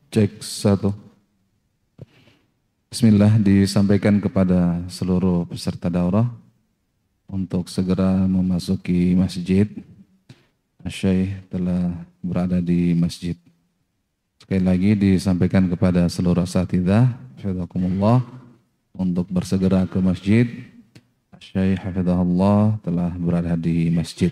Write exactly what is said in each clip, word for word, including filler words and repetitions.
Cek satu. Bismillah, disampaikan kepada seluruh peserta daurah untuk segera memasuki masjid. Syekh telah berada di masjid. Sekali lagi disampaikan kepada seluruh asatidzah, hafizakumullah, untuk bersegera ke masjid. Syekh hafizahullah telah berada di masjid.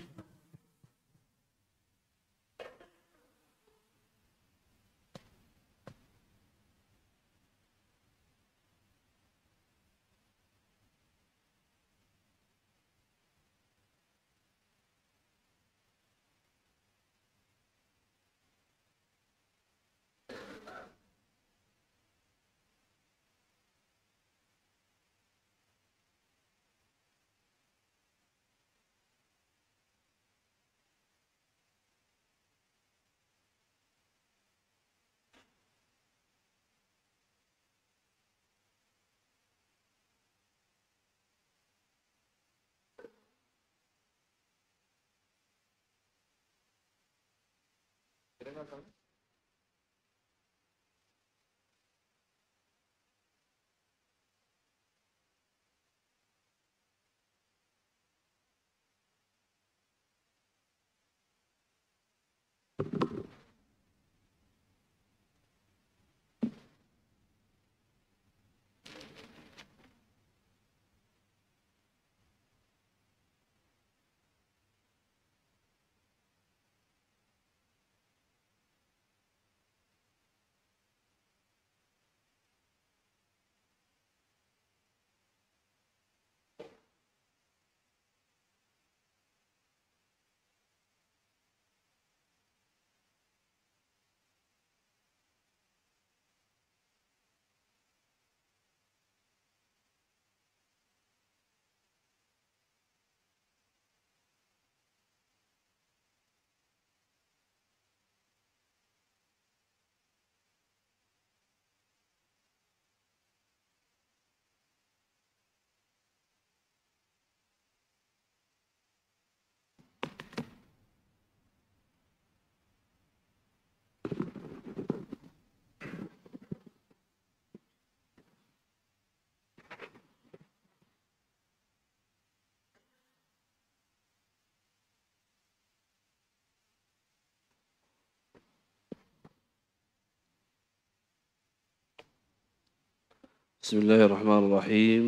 بسم الله الرحمن الرحيم.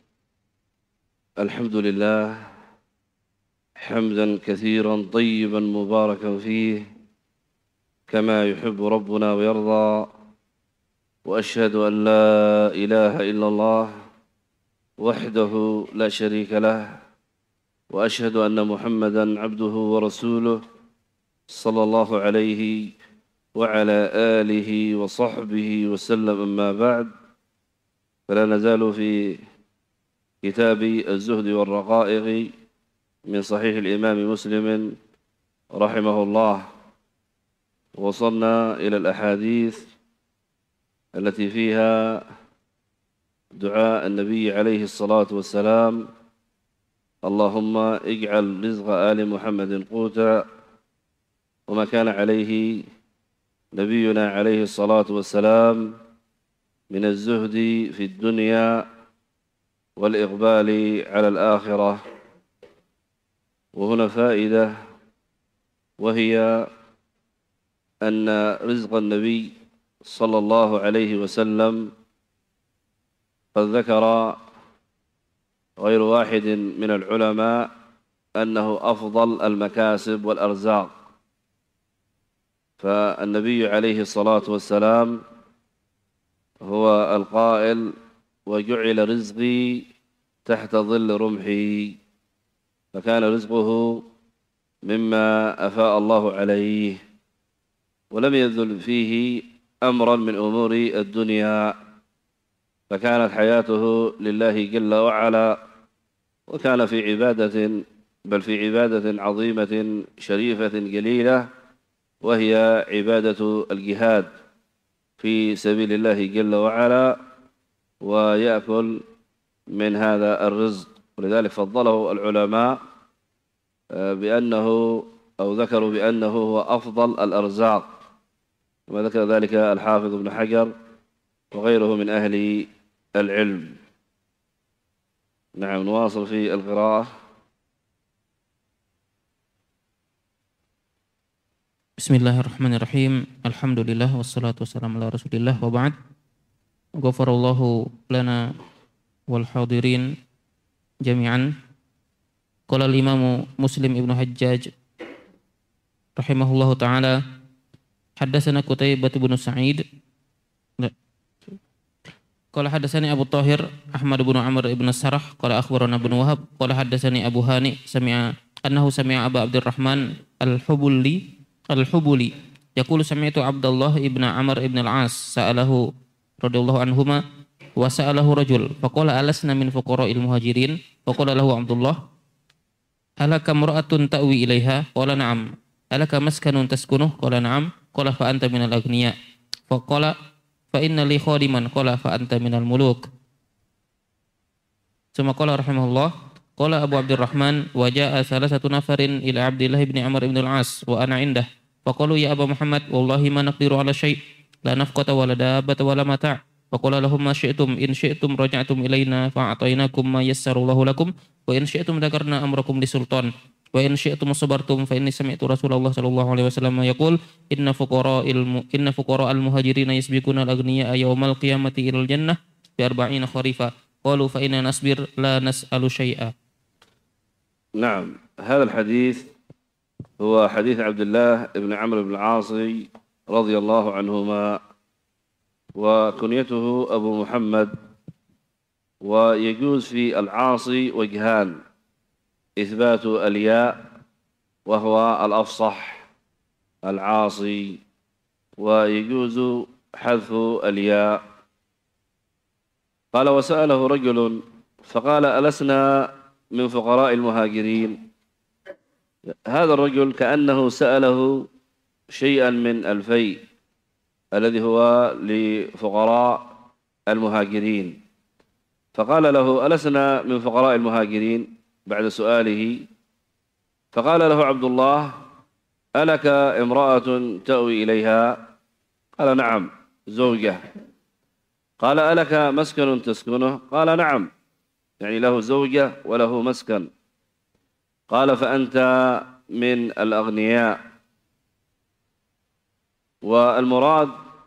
الحمد لله حمدا كثيرا طيبا مباركا فيه كما يحب ربنا ويرضى، وأشهد أن لا إله إلا الله وحده لا شريك له، وأشهد أن محمدا عبده ورسوله صلى الله عليه وعلى آله وصحبه وسلم. أما بعد، فلا نزال في كتاب الزهد والرقائق من صحيح الإمام مسلم رحمه الله، وصلنا إلى الأحاديث التي فيها دعاء النبي عليه الصلاة والسلام: اللهم اجعل رزق آل محمد قوتا. وما كان عليه نبينا عليه الصلاة والسلام من الزهد في الدنيا والإقبال على الآخرة. وهنا فائدة، وهي أن رزق النبي صلى الله عليه وسلم قد ذكر غير واحد من العلماء أنه أفضل المكاسب والأرزاق. فالنبي عليه الصلاة والسلام هو القائل: وجعل رزقي تحت ظل رمحي. فكان رزقه مما أفاء الله عليه، ولم يذل فيه أمرا من أمور الدنيا، فكانت حياته لله جل وعلا، وكان في عبادة، بل في عبادة عظيمة شريفة جليلة، وهي عبادة الجهاد في سبيل الله جل وعلا، ويأكل من هذا الرزق. ولذلك فضله العلماء بأنه أو ذكروا بأنه هو أفضل الأرزاق. وما ذكر ذلك الحافظ ابن حجر وغيره من أهل العلم. نعم، نواصل في القراءة. Bismillahirrahmanirrahim. Alhamdulillah wassalatu wassalamu ala Rasulillah wa ba'd. Ghafarallahu lana wal hadirin jami'an. Qala al-Imam Muslim Ibnu Hajjaj rahimahullahu taala, haddatsana Qutaibah bin Sa'id. Qala haddatsani Abu Thahir Ahmad bin Amr ibn Sarah qala akhbarana Ibnu Wahab qala haddatsani Abu Hani sami'a annahu sami'a Abu Abdurrahman al-Hubuli al-Hubuli yaqulu sami'tu Abdullah ibn Amr ibn al-As sa'alahu radhiyallahu anhuma wa sa'alahu rajul faqala alasna min fuqara'il muhajirin faqala lahu Abdullah alaka mar'atun ta'wi ilaiha qala na'am alaka maskanun taskunuh qala na'am qala fa anta minal aghniya faqala fa inna li khadiman qala fa anta minal muluk. Suma qala rahimahullah qala Abu Abdurrahman wa jaa salasatu nafarin ila Abdillah ibn Amr ibn al-As wa ana indah faqalu ya Aba Muhammad wallahi ma naqdiru ala syai' la nafqata wa la dabbata wa la mata' faqala lahum ma syi'tum in syi'tum raja'tum ilaina fa'atainakum ma yassarallahu lakum wa in syi'tum dzakarna amrakum li sultan wa in syi'tum sabartum fa inni sami'tu Rasulullah sallallahu alaihi wasallam yaqul inna fuqara'il inna fuqara'al muhajirin yasbiquna al-aghniya yawmal qiyamati ilal jannah bi arba'ina kharifa qalu fa inna nasbir la nas'alu syai'a. نعم، هذا الحديث هو حديث عبد الله بن عمرو بن العاص رضي الله عنهما، وكنيته أبو محمد. ويجوز في العاصي وجهان: إثبات الياء وهو الأفصح العاصي، ويجوز حذف الياء. قال وسأله رجل فقال ألسنا من فقراء المهاجرين. هذا الرجل كأنه سأله شيئا من الفيء الذي هو لفقراء المهاجرين، فقال له ألسنا من فقراء المهاجرين بعد سؤاله. فقال له عبد الله ألك امرأة تأوي إليها؟ قال نعم، زوجة. قال ألك مسكن تسكنه؟ قال نعم، يعني له زوجة وله مسكن. قال فأنت من الأغنياء. والمراد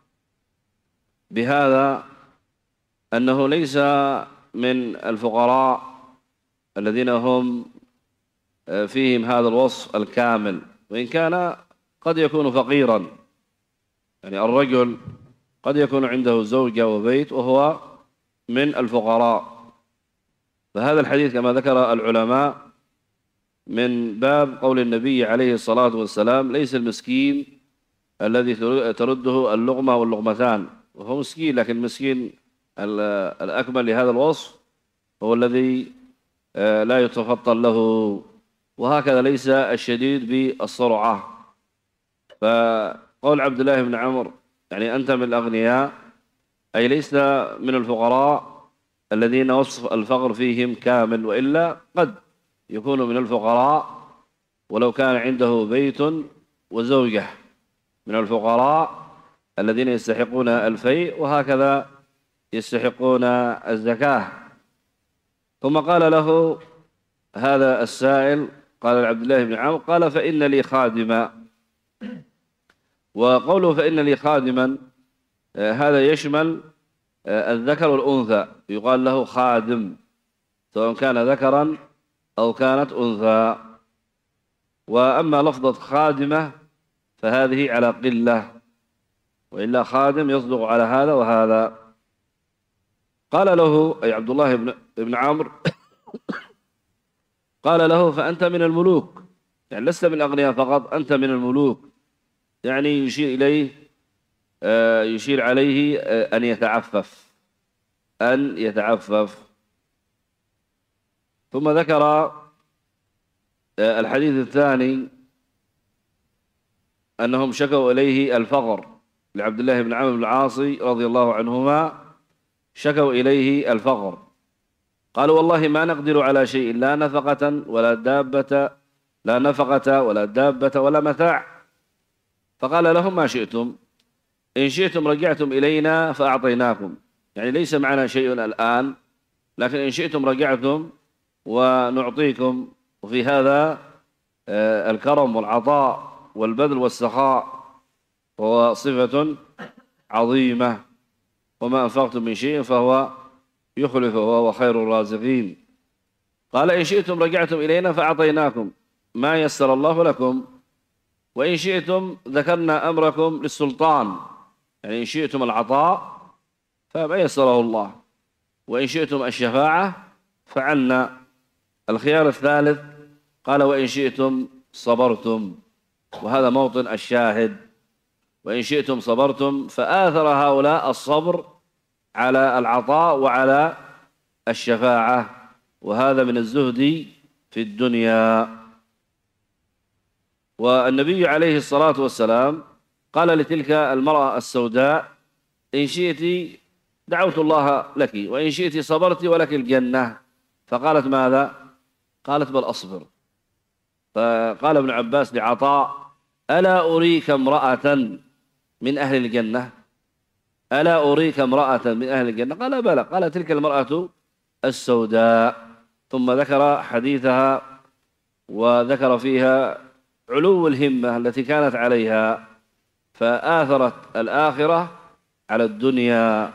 بهذا أنه ليس من الفقراء الذين هم فيهم هذا الوصف الكامل، وإن كان قد يكون فقيرا، يعني الرجل قد يكون عنده زوجة وبيت وهو من الفقراء. فهذا الحديث كما ذكر العلماء من باب قول النبي عليه الصلاة والسلام: ليس المسكين الذي ترده اللقمة واللقمتان، وهو مسكين، لكن المسكين الأكمل لهذا الوصف هو الذي لا يتفطن له. وهكذا ليس الشديد بالسرعة. فقول عبد الله بن عمرو يعني أنت من الأغنياء، أي ليس من الفقراء الذين وصف الفقر فيهم كامل، وإلا قد يكون من الفقراء ولو كان عنده بيت وزوجة، من الفقراء الذين يستحقون الفيء وهكذا يستحقون الزكاة. ثم قال له هذا السائل، قال عبد الله بن عمرو، قال فإن لي خادما. وقوله فإن لي خادما هذا يشمل الذكر والأنثى، يقال له خادم سواء كان ذكرا أو كانت أنثى. وأما لفظة خادمة فهذه على قلة، وإلا خادم يصدق على هذا وهذا. قال له أي عبد الله بن, بن عمرو قال له فأنت من الملوك، يعني لست من الأغنياء فقط، أنت من الملوك، يعني يشير إليه يشير عليه أن يتعفف أن يتعفف. ثم ذكر الحديث الثاني أنهم شكوا إليه الفقر، لعبد الله بن عمرو بن العاص رضي الله عنهما شكوا إليه الفقر. قالوا والله ما نقدر على شيء، لا نفقة ولا دابة، لا نفقة ولا دابة ولا متاع. فقال لهم ما شئتم، إن شئتم رجعتم إلينا فأعطيناكم، يعني ليس معنا شيء الآن، لكن إن شئتم رجعتم ونعطيكم. وفي هذا الكرم والعطاء والبذل والسخاء، وهو صفة عظيمة. وما أنفقتم من شيء فهو يخلفه وهو خير الرازقين. قال إن شئتم رجعتم إلينا فأعطيناكم ما يسر الله لكم، وإن شئتم ذكرنا أمركم للسلطان، يعني إن شئتم العطاء فما يسره الله، وإن شئتم الشفاعة فعلنا. الخيار الثالث قال وإن شئتم صبرتم، وهذا موطن الشاهد. وإن شئتم صبرتم، فآثر هؤلاء الصبر على العطاء وعلى الشفاعة، وهذا من الزهد في الدنيا. والنبي عليه الصلاة والسلام قال لتلك المرأة السوداء إن شئت دعوت الله لك، وإن شئت صبرت ولك الجنة. فقالت ماذا؟ قالت بل أصبر. فقال ابن عباس لعطاء ألا أريك امرأة من أهل الجنة؟ ألا أريك امرأة من أهل الجنة؟ قال بلى. قال تلك المرأة السوداء. ثم ذكر حديثها وذكر فيها علو الهمة التي كانت عليها، فآثرت الآخرة على الدنيا.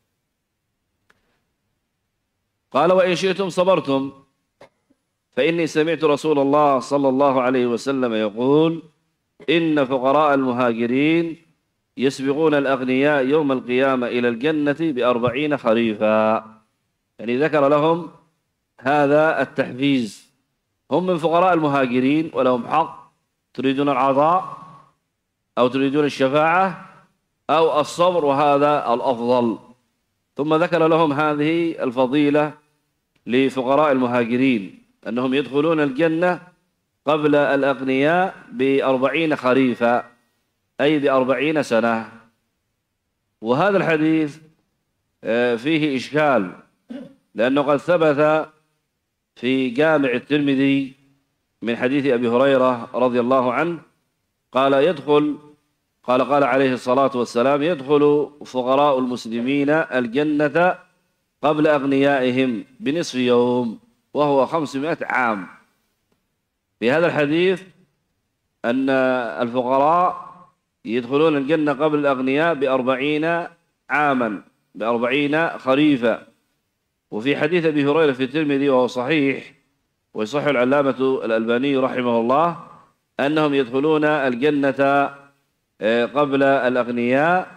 قال وإن شئتم صبرتم، فإني سمعت رسول الله صلى الله عليه وسلم يقول إن فقراء المهاجرين يسبقون الأغنياء يوم القيامة إلى الجنة بأربعين خريفا. يعني ذكر لهم هذا التحفيز. هم من فقراء المهاجرين ولهم حق، تريدون العطاء أو تريدون الشفاعة أو الصبر، وهذا الأفضل. ثم ذكر لهم هذه الفضيلة لفقراء المهاجرين، أنهم يدخلون الجنة قبل الأغنياء بأربعين خريفا، أي بأربعين سنة. وهذا الحديث فيه إشكال، لأنه قد ثبت في جامع الترمذي من حديث أبي هريرة رضي الله عنه قال يدخل قال قال عليه الصلاة والسلام يدخل فقراء المسلمين الجنة قبل أغنيائهم بنصف يوم، وهو خمسمائة عام. في هذا الحديث أن الفقراء يدخلون الجنة قبل الأغنياء بأربعين عاما، بأربعين خريفا. وفي حديث أبي هريرة في الترمذي وهو صحيح ويصح العلامة الألباني رحمه الله أنهم يدخلون الجنة قبل الأغنياء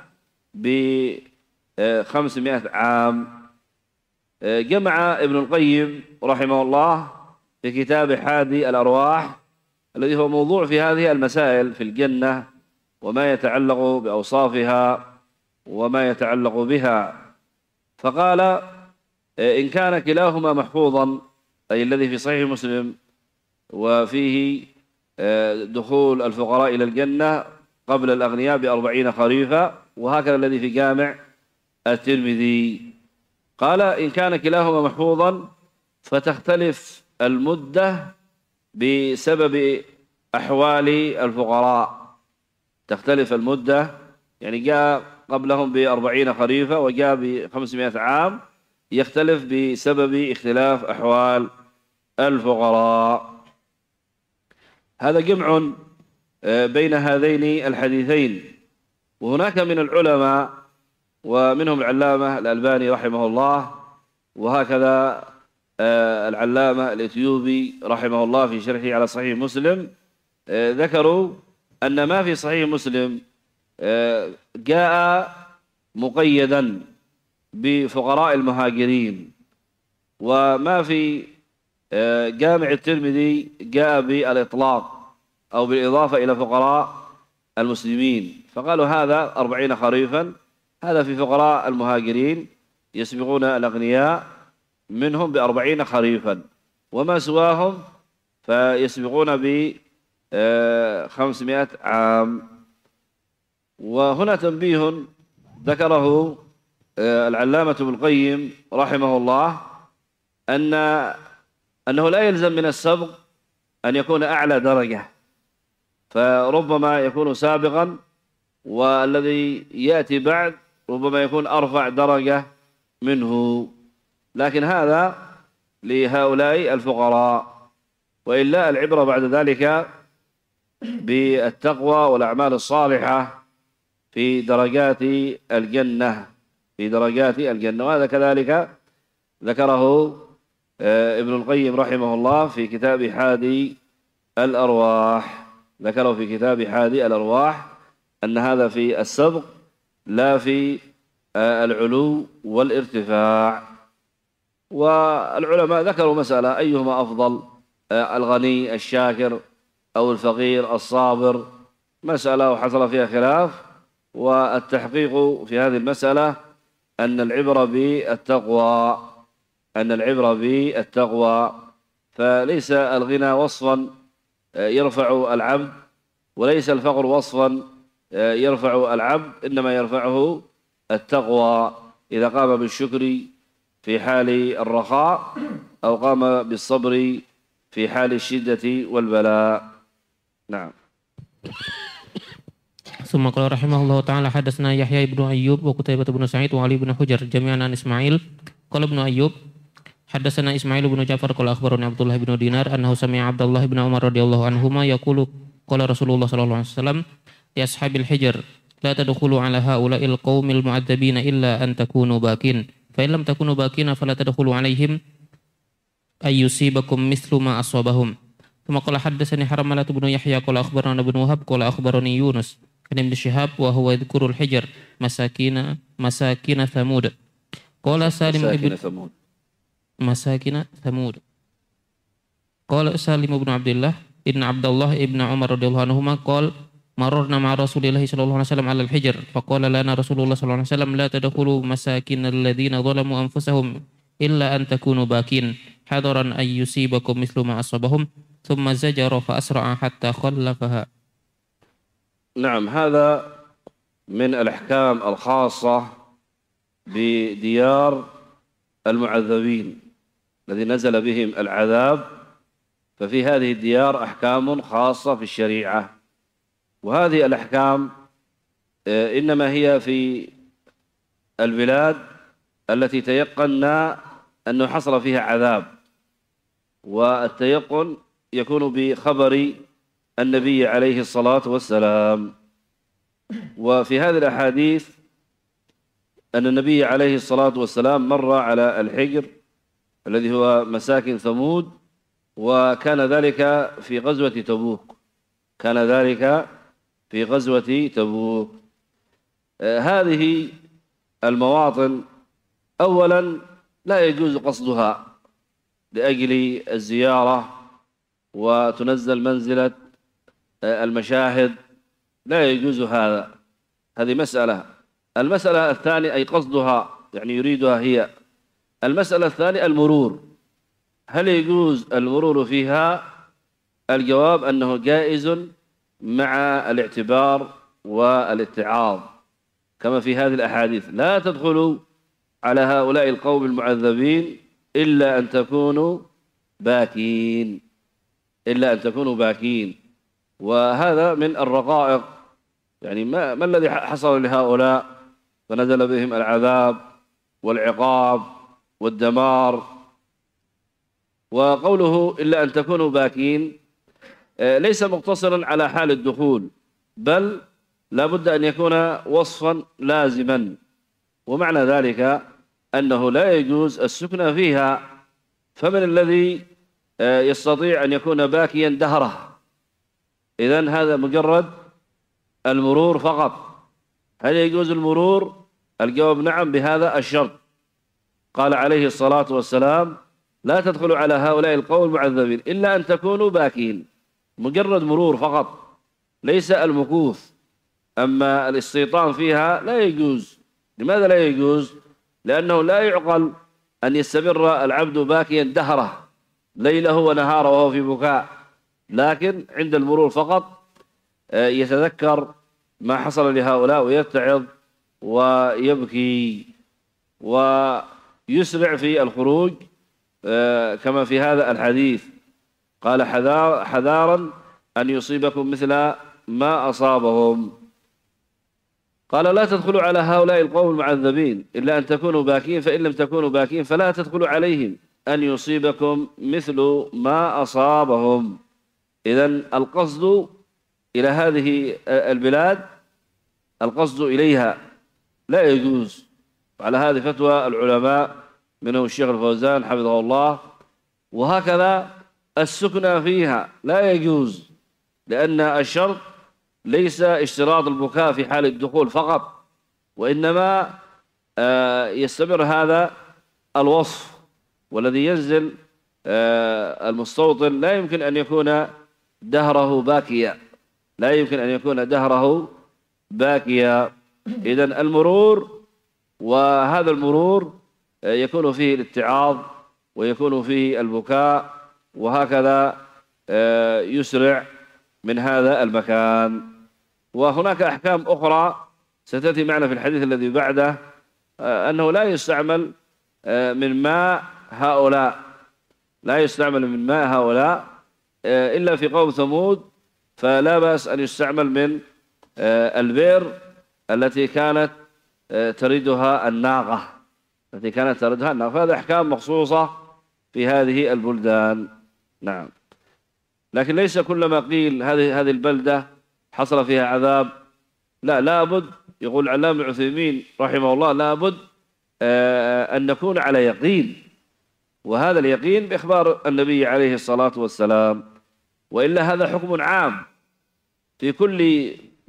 بخمسمائة عام. جمع ابن القيم رحمه الله في كتاب حادي الأرواح الذي هو موضوع في هذه المسائل في الجنة وما يتعلق بأوصافها وما يتعلق بها، فقال إن كان كلاهما محفوظا، أي الذي في صحيح مسلم وفيه دخول الفقراء إلى الجنة قبل الأغنياء بأربعين خريفا، وهكذا الذي في جامع الترمذي، قال إن كان كلاهما محفوظا فتختلف المدة بسبب أحوال الفقراء. تختلف المدة، يعني جاء قبلهم بأربعين خريفا وجاء بخمسمائة عام، يختلف بسبب اختلاف أحوال الفقراء. هذا جمع بين هذين الحديثين. وهناك من العلماء ومنهم العلامة الألباني رحمه الله، وهكذا العلامة الإثيوبي رحمه الله في شرحه على صحيح مسلم، ذكروا أن ما في صحيح مسلم جاء مقيدا بفقراء المهاجرين، وما في جامع الترمذي جاء بالإطلاق أو بالإضافة إلى فقراء المسلمين. فقالوا هذا أربعين خريفا، هذا في فقراء المهاجرين يسبقون الأغنياء منهم بأربعين خريفا، وما سواهم فيسبقون بخمسمائة عام. وهنا تنبيه ذكره العلامة ابن القيم رحمه الله أن أنه لا يلزم من السبق أن يكون أعلى درجة، فربما يكون سابقا والذي يأتي بعد ربما يكون أرفع درجة منه، لكن هذا لهؤلاء الفقراء. وإلا العبرة بعد ذلك بالتقوى والأعمال الصالحة في درجات الجنة، في درجات الجنة. وهذا كذلك ذكره ابن القيم رحمه الله في كتاب حادي الأرواح، ذكره في كتاب حادي الأرواح أن هذا في السبق لا في العلو والارتفاع. والعلماء ذكروا مسألة أيهما أفضل، الغني الشاكر أو الفقير الصابر، مسألة وحصل فيها خلاف. والتحقيق في هذه المسألة أن العبرة بالتقوى، أن العبرة بالتقوى، فليس الغنى وصفا يرفع العبد، وليس الفقر وصفا يرفع العبد، إنما يرفعه التقوى إذا قام بالشكر في حال الرخاء أو قام بالصبر في حال الشدة والبلاء. نعم. ثم قال رحمه الله تعالى حدثنا يحيى بن أيوب وقتيبة بن سعيد وعلي بن حجر جميعا عن إسماعيل قال ابن أيوب حدثنا إسماعيل بن جعفر قال أخبرني عبد الله بن دينار أنه سمع عبد الله بن عمر رضي الله عنهما يقول قال رسول الله صلى الله عليه وسلم لأصحاب الحجر لا تدخلوا على هؤلاء القوم المعذبين إلا أن تكونوا باكين، فإن لم تكونوا باكين فلا تدخلوا عليهم أن يصيبكم مثل ما أصابهم. ثم قال حدثني حرملة بن يحيى قال أخبرنا ابن وهب قال أخبرني يونس عن ابن شهاب وهو يذكر الحجر مساكين مساكين ثمود. قال سالم ابن ثمود مساكين ثمود. قال سالم بن عبد الله إن عبد الله ابن عمر رضي الله عنهما قال مررنا مع رسول الله صلى الله عليه وسلم على الحجر فقال لنا رسول الله صلى الله عليه وسلم لا تدخلوا مساكن الذين ظلموا أنفسهم إلا أن تكونوا باكين حذرا أن يصيبكم مثل ما أصابهم، ثم زجر فأسرع حتى خلفها. نعم، هذا من الأحكام الخاصة بديار المعذبين الذي نزل بهم العذاب، ففي هذه الديار أحكام خاصة في الشريعة، وهذه الأحكام إنما هي في البلاد التي تيقنا أنه حصل فيها عذاب، والتيقن يكون بخبر النبي عليه الصلاة والسلام. وفي هذه الأحاديث أن النبي عليه الصلاة والسلام مر على الحجر الذي هو مساكن ثمود، وكان ذلك في غزوة تبوك، كان ذلك في غزوة تبوك. آه هذه المواطن أولا لا يجوز قصدها لأجل الزيارة وتنزل منزلة آه المشاهد، لا يجوز هذا، هذه مسألة. المسألة الثانية أي قصدها يعني يريدها هي. المسألة الثانية المرور، هل يجوز المرور فيها؟ الجواب أنه جائز مع الاعتبار والاتعاظ، كما في هذه الأحاديث لا تدخلوا على هؤلاء القوم المعذبين إلا أن تكونوا باكين، إلا أن تكونوا باكين. وهذا من الرقائق، يعني ما, ما الذي حصل لهؤلاء فنزل بهم العذاب والعقاب والدمار. وقوله إلا أن تكونوا باكين ليس مقتصرا على حال الدخول، بل لا بد أن يكون وصفا لازما، ومعنى ذلك أنه لا يجوز السكن فيها. فمن الذي يستطيع أن يكون باكيا دهره؟ إذن هذا مجرد المرور فقط. هل يجوز المرور؟ الجواب نعم بهذا الشرط. قال عليه الصلاة والسلام لا تدخلوا على هؤلاء القوم المعذبين إلا أن تكونوا باكين، مجرد مرور فقط، ليس المكوث. أما الاستيطان فيها لا يجوز. لماذا لا يجوز؟ لأنه لا يعقل أن يستمر العبد باكيا دهره ليله ونهاره وهو في بكاء، لكن عند المرور فقط يتذكر ما حصل لهؤلاء ويتعظ ويبكي ويسرع في الخروج، كما في هذا الحديث قال حذار حذارا أن يصيبكم مثل ما أصابهم. قال لا تدخلوا على هؤلاء القوم المعذبين إلا أن تكونوا باكين، فإن لم تكونوا باكين فلا تدخلوا عليهم أن يصيبكم مثل ما أصابهم. إذن القصد إلى هذه البلاد، القصد إليها لا يجوز. وعلى هذه فتوى العلماء منهم الشيخ الفوزان حفظه الله. وهكذا السكنى فيها لا يجوز، لأن الشرط ليس اشتراط البكاء في حال الدخول فقط، وإنما يستمر هذا الوصف. والذي ينزل المستوطن لا يمكن أن يكون دهره باكيا، لا يمكن أن يكون دهره باكيا. إذن المرور، وهذا المرور يكون فيه الاتعاظ ويكون فيه البكاء، وهكذا يسرع من هذا المكان. وهناك أحكام أخرى ستأتي معنا في الحديث الذي بعده، أنه لا يستعمل من ماء هؤلاء، لا يستعمل من ماء هؤلاء إلا في قوم ثمود، فلا بأس أن يستعمل من البئر التي كانت تردها الناقة، التي كانت تردها الناقة. فهذه أحكام مخصوصة في هذه البلدان. نعم، لكن ليس كلما قيل هذه هذه البلدة حصل فيها عذاب، لا، لابد، يقول العلامة ابن عثيمين رحمه الله، لابد أن نكون على يقين، وهذا اليقين بإخبار النبي عليه الصلاة والسلام. وإلا هذا حكم عام في كل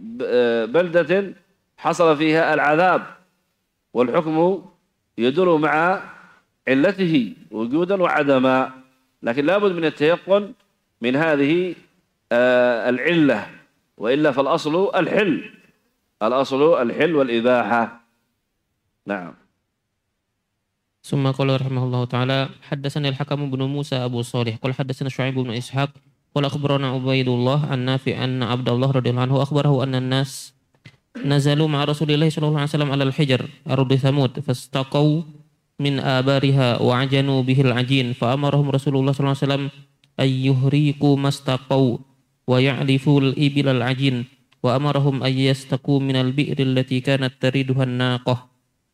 بلدة حصل فيها العذاب، والحكم يدور مع علته وجودا وعدما. لكن لابد من التيقن من هذه العلة، وإلا فالأصل الحل، الأصل الحل والإباحة. نعم. ثم قال رحمه الله تعالى: حدثنا الحكم بن موسى أبو صالح قال حدثنا شعيب بن إسحاق قال أخبرنا عبيد الله عن نافع أن عبد الله رضي الله عنه أخبره أن الناس نزلوا مع رسول الله صلى الله عليه وسلم على الحجر أرض ثمود فاستقوا من آبارها وعجنوا به العجين، فأمرهم رسول الله صلى الله عليه وسلم أن يهريقوا ما استقوا ويعرفوا الإبل العجين، وأمرهم أن يستقوا من البئر التي كانت تريدها الناقة.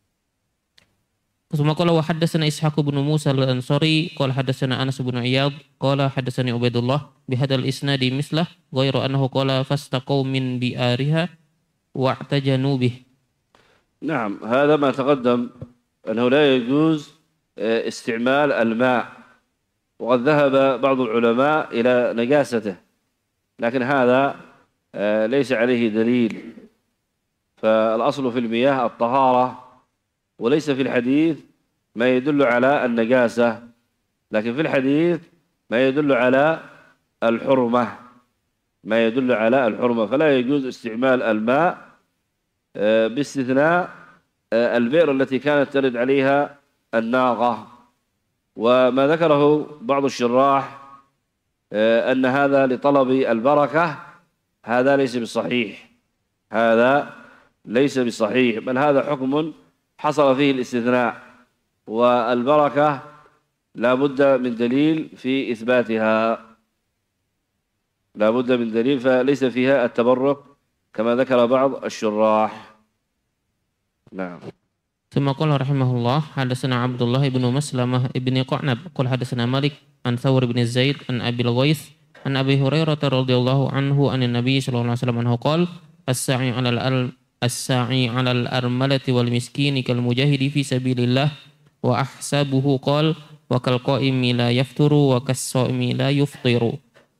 ثم قال وحدثنا إسحاق بن موسى الأنصاري قال حدثنا أنس بن عياض قال حدثني عبيد الله بهذا الإسناد مثله، غير أنه قال فاستقوا من بئارها واعتجنوا به. نعم، هذا ما تقدم أنه لا يجوز استعمال الماء، وقد ذهب بعض العلماء إلى نجاسته، لكن هذا ليس عليه دليل. فالأصل في المياه الطهارة، وليس في الحديث ما يدل على النجاسة، لكن في الحديث ما يدل على الحرمة، ما يدل على الحرمة. فلا يجوز استعمال الماء باستثناء البئر التي كانت ترد عليها الناقة. وما ذكره بعض الشراح أن هذا لطلب البركة، هذا ليس بصحيح، هذا ليس بصحيح، بل هذا حكم حصل فيه الاستثناء، والبركة لا بد من دليل في إثباتها، لا بد من دليل، فليس فيها التبرك كما ذكر بعض الشراح. نعم. ثم قال رحمه الله حدثنا عبد الله بن مسلمة بن قعنب قال حدثنا مالك عن ثور بن زيد عن أبي الغيث عن أبي هريرة رضي الله عنه عن النبي صلى الله عليه وسلم أنه قال الساعي على الأرض الساعي على الأرملة والمسكين كالمجاهد في سبيل الله، وأحسبه قال وكالقائم لا يفتر وكالصائم لا يفطر.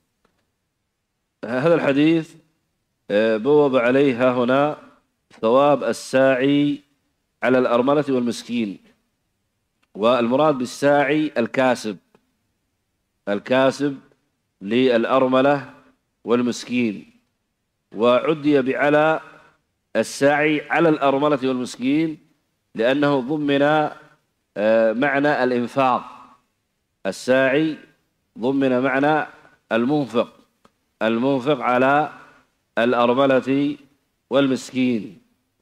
هذا الحديث بوب عليها هنا ثواب الساعي على الأرملة والمسكين، والمراد بالساعي الكاسب، الكاسب للأرملة والمسكين، وعدي بعلى الساعي على الأرملة والمسكين لأنه ضمن معنى الإنفاق، الساعي ضمن معنى المنفق، المنفق على الأرملة والمسكين،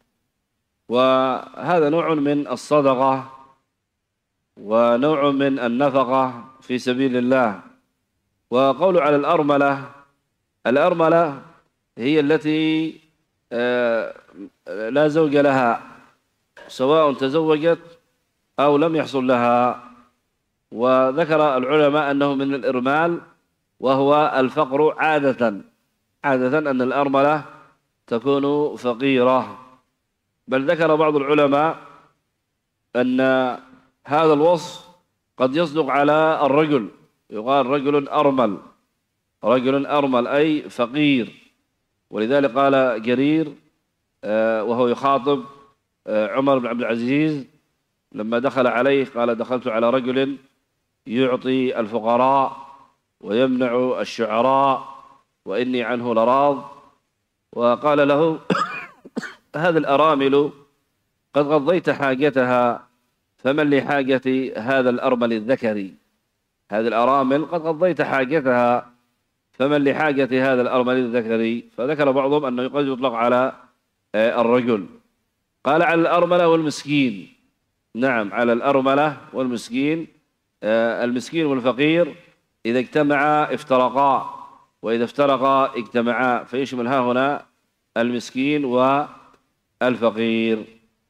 وهذا نوع من الصدقة ونوع من النفقة في سبيل الله. وقول على الأرملة، الأرملة هي التي لا زوج لها سواء تزوجت أو لم يحصل لها. وذكر العلماء أنه من الإرمال، وهو الفقر عادة عادة أن الأرملة تكون فقيرة. بل ذكر بعض العلماء أن هذا الوصف قد يصدق على الرجل، يقال رجل أرمل، رجل أرمل أي فقير. ولذلك قال جرير وهو يخاطب عمر بن عبد العزيز لما دخل عليه، قال: دخلت على رجل يعطي الفقراء ويمنع الشعراء وإني عنه لراض. وقال له: هذا الأرامل قد قضيت حاجتها، فمن لحاجة هذا الأرمل الذكري؟ هذه الأرامل قد قضيت حاجتها، فمن لحاجة هذا الأرمل الذكري؟ فذكر بعضهم أنه قد يطلق على الرجل. قال: على الأرملة والمسكين. نعم، على الأرملة والمسكين. المسكين والفقير إذا اجتمعا افترقا، وإذا افترقا اجتمعا، فيشمل ها هنا المسكين والفقير.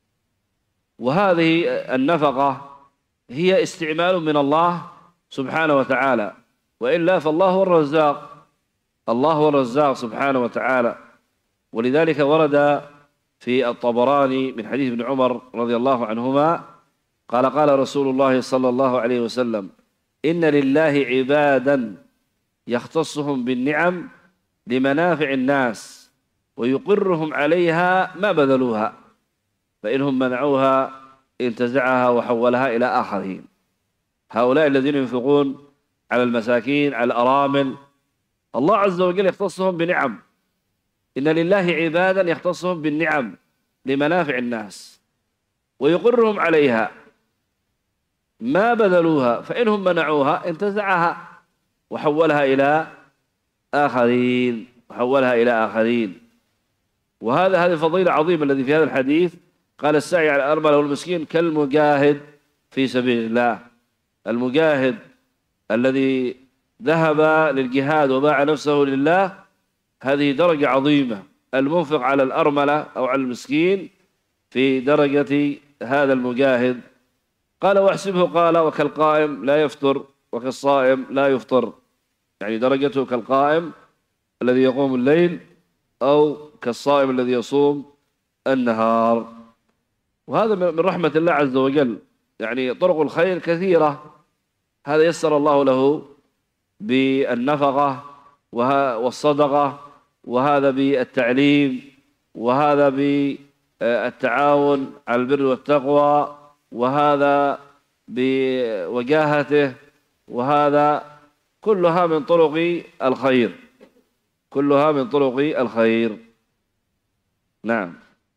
وهذه النفقة هي استعمال من الله سبحانه وتعالى، وإلا فالله هو الرزاق، الله هو الرزاق سبحانه وتعالى. ولذلك ورد في الطبراني من حديث ابن عمر رضي الله عنهما قال: قال رسول الله صلى الله عليه وسلم: إن لله عبادا يختصهم بالنعم لمنافع الناس ويقرهم عليها ما بذلوها، فإنهم منعوها انتزعها وحولها إلى آخرين. هؤلاء الذين ينفقون على المساكين، على الأرامل، الله عز وجل يختصهم بنعم. إن لله عبادا يختصهم بالنعم لمنافع الناس ويقرهم عليها ما بذلوها، فإنهم منعوها انتزعها وحولها إلى آخرين وحولها إلى آخرين. وهذا هذه فضيلة عظيمة الذي في هذا الحديث. قال: السعي على الأرملة والمسكين كالمجاهد في سبيل الله. المجاهد الذي ذهب للجهاد وباع نفسه لله، هذه درجة عظيمة. المنفق على الأرملة أو على المسكين في درجة هذا المجاهد. قال: واحسبه، قال: وكالقائم لا يفطر وكالصائم لا يفطر، يعني درجته كالقائم الذي يقوم الليل أو كالصائم الذي يصوم النهار. وهذا من رحمة الله عز وجل، يعني طرق الخير كثيرة. هذا يسر الله له بالنفقة والصدقة، وهذا بالتعليم، وهذا بالتعاون على البر والتقوى، وهذا بوجاهته، وهذا كلها من طرق الخير، كلها من طرق الخير. نعم.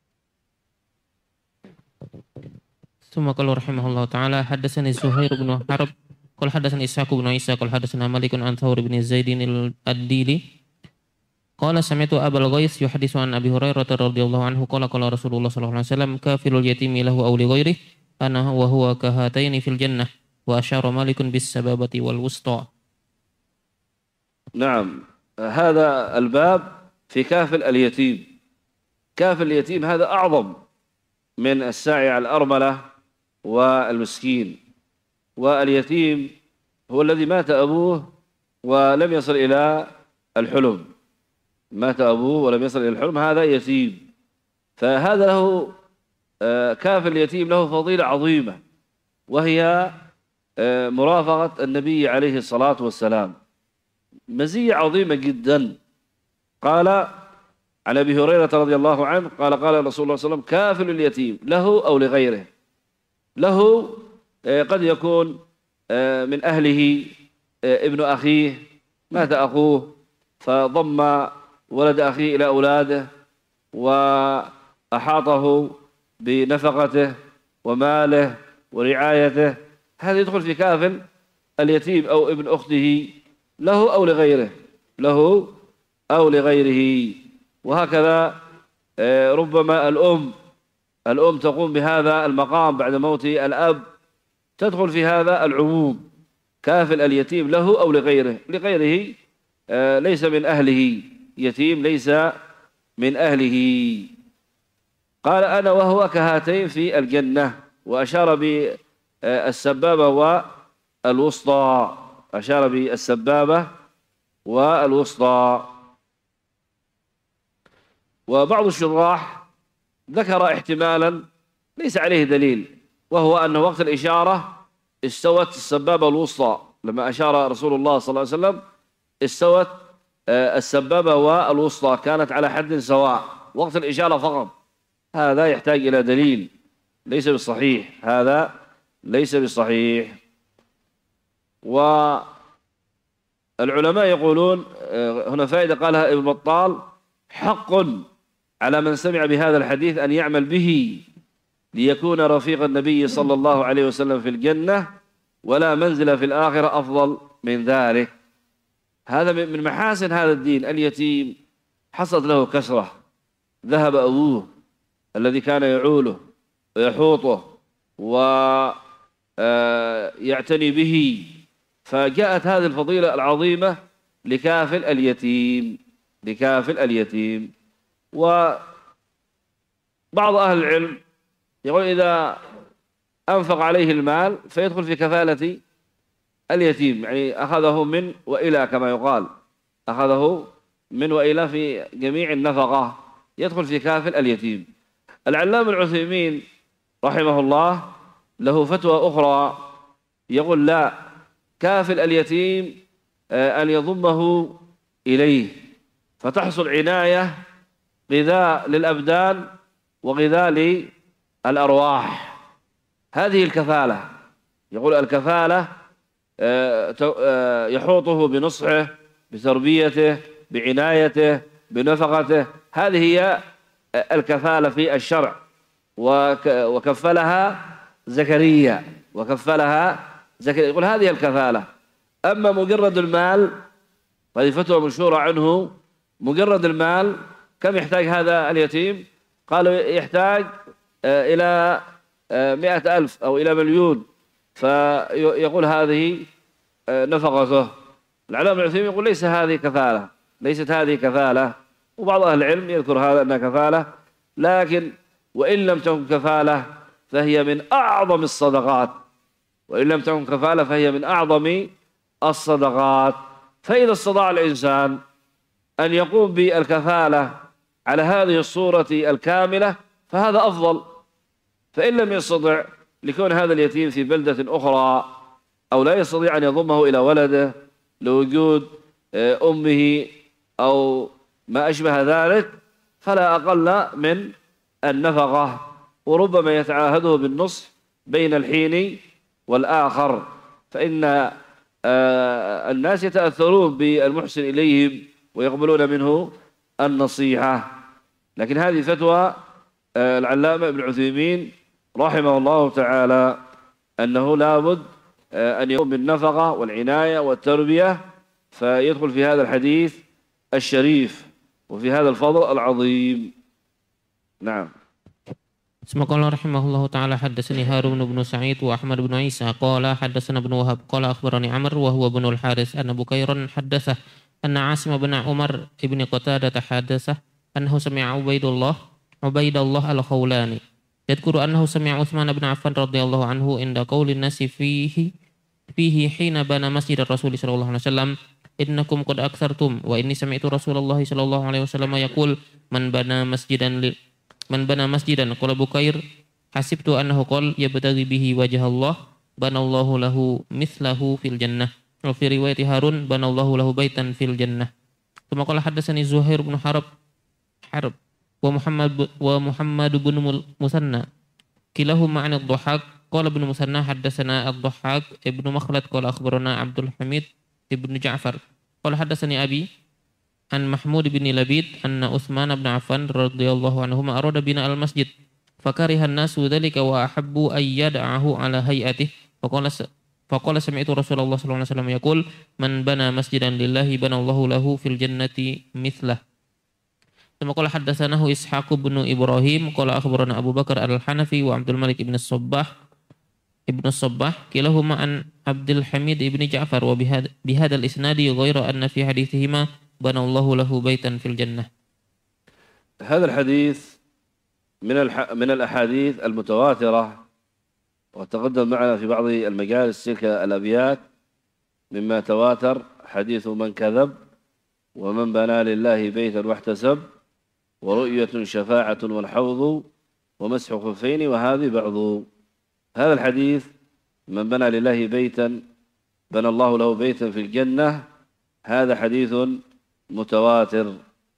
ثم قال رحمه الله تعالى: حدثني زهير بن حرب قال حدثني إسحاق بن عيسى قال حدثنا مالك عن ثور بن زيد الديلي قال: سمعت أبا الغيث يحدث عن أبي هريرة رضي الله عنه قال: قال رسول الله صلى الله عليه وسلم: كافل اليتيم له أو لغيره أنا وهو كهاتين في الجنة. وأشار مالك بالسبابة والوسطى. نعم، هذا الباب في كافل اليتيم. كافل اليتيم هذا أعظم من الساعي على الأرملة والمسكين. واليتيم هو الذي مات أبوه ولم يصل إلى الحلم، مات أبوه ولم يصل إلى الحلم، هذا يتيم. فهذا له كافل اليتيم له فضيلة عظيمة، وهي مرافقة النبي عليه الصلاة والسلام، مزية عظيمة جدا. قال عن أبي هريرة رضي الله عنه قال: قال رسول الله صلى الله عليه وسلم: كافل اليتيم له أو لغيره. له قد يكون من أهله، ابن أخيه، مات أخوه فضم ولد أخيه إلى أولاده وأحاطه بنفقته وماله ورعايته، هذا يدخل في كافل اليتيم. أو ابن أخته له أو لغيره، له أو لغيره. وهكذا ربما الأم الأم تقوم بهذا المقام بعد موت الأب، تدخل في هذا العموم. كافل اليتيم له أو لغيره، لغيره ليس من أهله، يتيم ليس من أهله. قال أنا وهو كهاتين في الجنة، وأشار بالسبابة والوسطى، أشار بالسبابة والوسطى. وبعض الشراح ذكر احتمالا ليس عليه دليل، وهو أن وقت الإشارة استوت السبابة الوسطى، لما أشار رسول الله صلى الله عليه وسلم استوت السبابة والوسطى، كانت على حد سواء وقت الإشارة فقط. هذا يحتاج إلى دليل، ليس بالصحيح، هذا ليس بالصحيح. والعلماء يقولون هنا فائدة قالها ابن بطال: حق على من سمع بهذا الحديث أن يعمل به ليكون رفيق النبي صلى الله عليه وسلم في الجنة، ولا منزل في الآخرة أفضل من ذلك. هذا من محاسن هذا الدين. اليتيم حصلت له كسرة، ذهب أبوه الذي كان يعوله ويحوطه ويعتني به، فجاءت هذه الفضيلة العظيمة لكافل اليتيم، لكافل اليتيم. وبعض أهل العلم يقول إذا أنفق عليه المال فيدخل في كفالة اليتيم، يعني أخذه من وإلى كما يقال، أخذه من وإلى في جميع النفقة، يدخل في كافل اليتيم. العلامة العثيمين رحمه الله له فتوى أخرى، يقول لا، كافل اليتيم أن يضمه إليه فتحصل عناية، غذاء للأبدان وغذاء للأرواح. هذه الكفالة. يقول الكفالة يحوطه بنصحه، بتربيته، بعنايته، بنفقته. هذه هي الكفالة في الشرع. وكفلها زكريا، وكفلها زكريا، يقول هذه الكفالة. أما مجرد المال، هذه فتوى مشهورة عنه، مجرد المال كم يحتاج هذا اليتيم؟ قالوا يحتاج إلى مئة ألف أو إلى مليون، فيقول هذه نفقته. العلامة العثيمين يقول ليس هذه كفالة، ليست هذه كفالة. وبعض أهل العلم يذكر هذا أنها كفالة، لكن وإن لم تكن كفالة فهي من أعظم الصدقات، وإن لم تكن كفالة فهي من أعظم الصدقات. فإذا استطاع الإنسان أن يقوم بالكفالة على هذه الصورة الكاملة فهذا أفضل. فإن لم يستطع لكون هذا اليتيم في بلدة أخرى، أو لا يستطيع أن يضمه إلى ولده لوجود أمه أو ما أشبه ذلك، فلا أقل من النفقة، وربما يتعاهده بالنصح بين الحين والآخر، فإن الناس يتأثرون بالمحسن إليهم ويقبلون منه النصيحة. لكن هذه فتوى العلامة ابن عثيمين رحمه الله تعالى، أنه لابد أن يقوم بالنفقة والعناية والتربية، فيدخل في هذا الحديث الشريف وفي هذا الفضل العظيم. نعم. ثم قال رحمه الله تعالى: حدثني هارون بن سعيد وأحمد بن عيسى قال حدثنا ابن وهب قال أخبرني عمرو وهو بن الحارث أن بكيرا حدثه أن عاصم بن عمر ابن قتادة حدثه أنه سمع عبيد الله عبيد الله الخولاني يذكر أنه سمع عثمان بن عفان رضي الله عنه عند قول الناس فيه فيه حين بنى مسجد الرسول صلى الله عليه وسلم: إنكم قد أكثرتم وإني سمعت رسول الله صلى الله عليه وسلم يقول: من بنى مسجدا من بنى مسجدا قال بكير حسبت أنه قال يبتغي به وجه الله بنى الله له مثله في الجنة. وفي رواية هارون بنى الله له بيتا في الجنة. ثم قال حدثني زهير بن حرب حرب ومحمد ومحمد بن مثنى كلاهما عن الضحاك قال ابن مثنى حدثنا الضحاك ابن مخلد قال أخبرنا عبد الحميد ابن جعفر قال حدثني أبي عن محمود بن لبيد أن عثمان بن عفان رضي الله عنهما أراد بناء المسجد فكره الناس ذلك وأحبوا أن يدعه على هيئته، فقال فقال سمعت رسول الله صلى الله عليه وسلم يقول: من بنى مسجدا لله بنى الله له في الجنة مثله. ثم قال حدثناه إسحاق بن إبراهيم قال أخبرنا أبو بكر الحنفي وعبد الملك بن الصباح ابن الصباح كلاهما عن عبد الحميد بن جعفر وبهذا الإسناد غير أن في حديثهما بنى الله له بيتا في الجنة. هذا الحديث من من الأحاديث المتواترة، وتقدم معنا في بعض المجالس تلك الأبيات مما تواتر: حديث من كذب، ومن بنى لله بيتا واحتسب، ورؤية شفاعة والحوض، ومسح خفين، وهذه بعض. هذا الحديث: من بنى لله بيتا بنى الله له بيتا في الجنة، هذا حديث متواتر،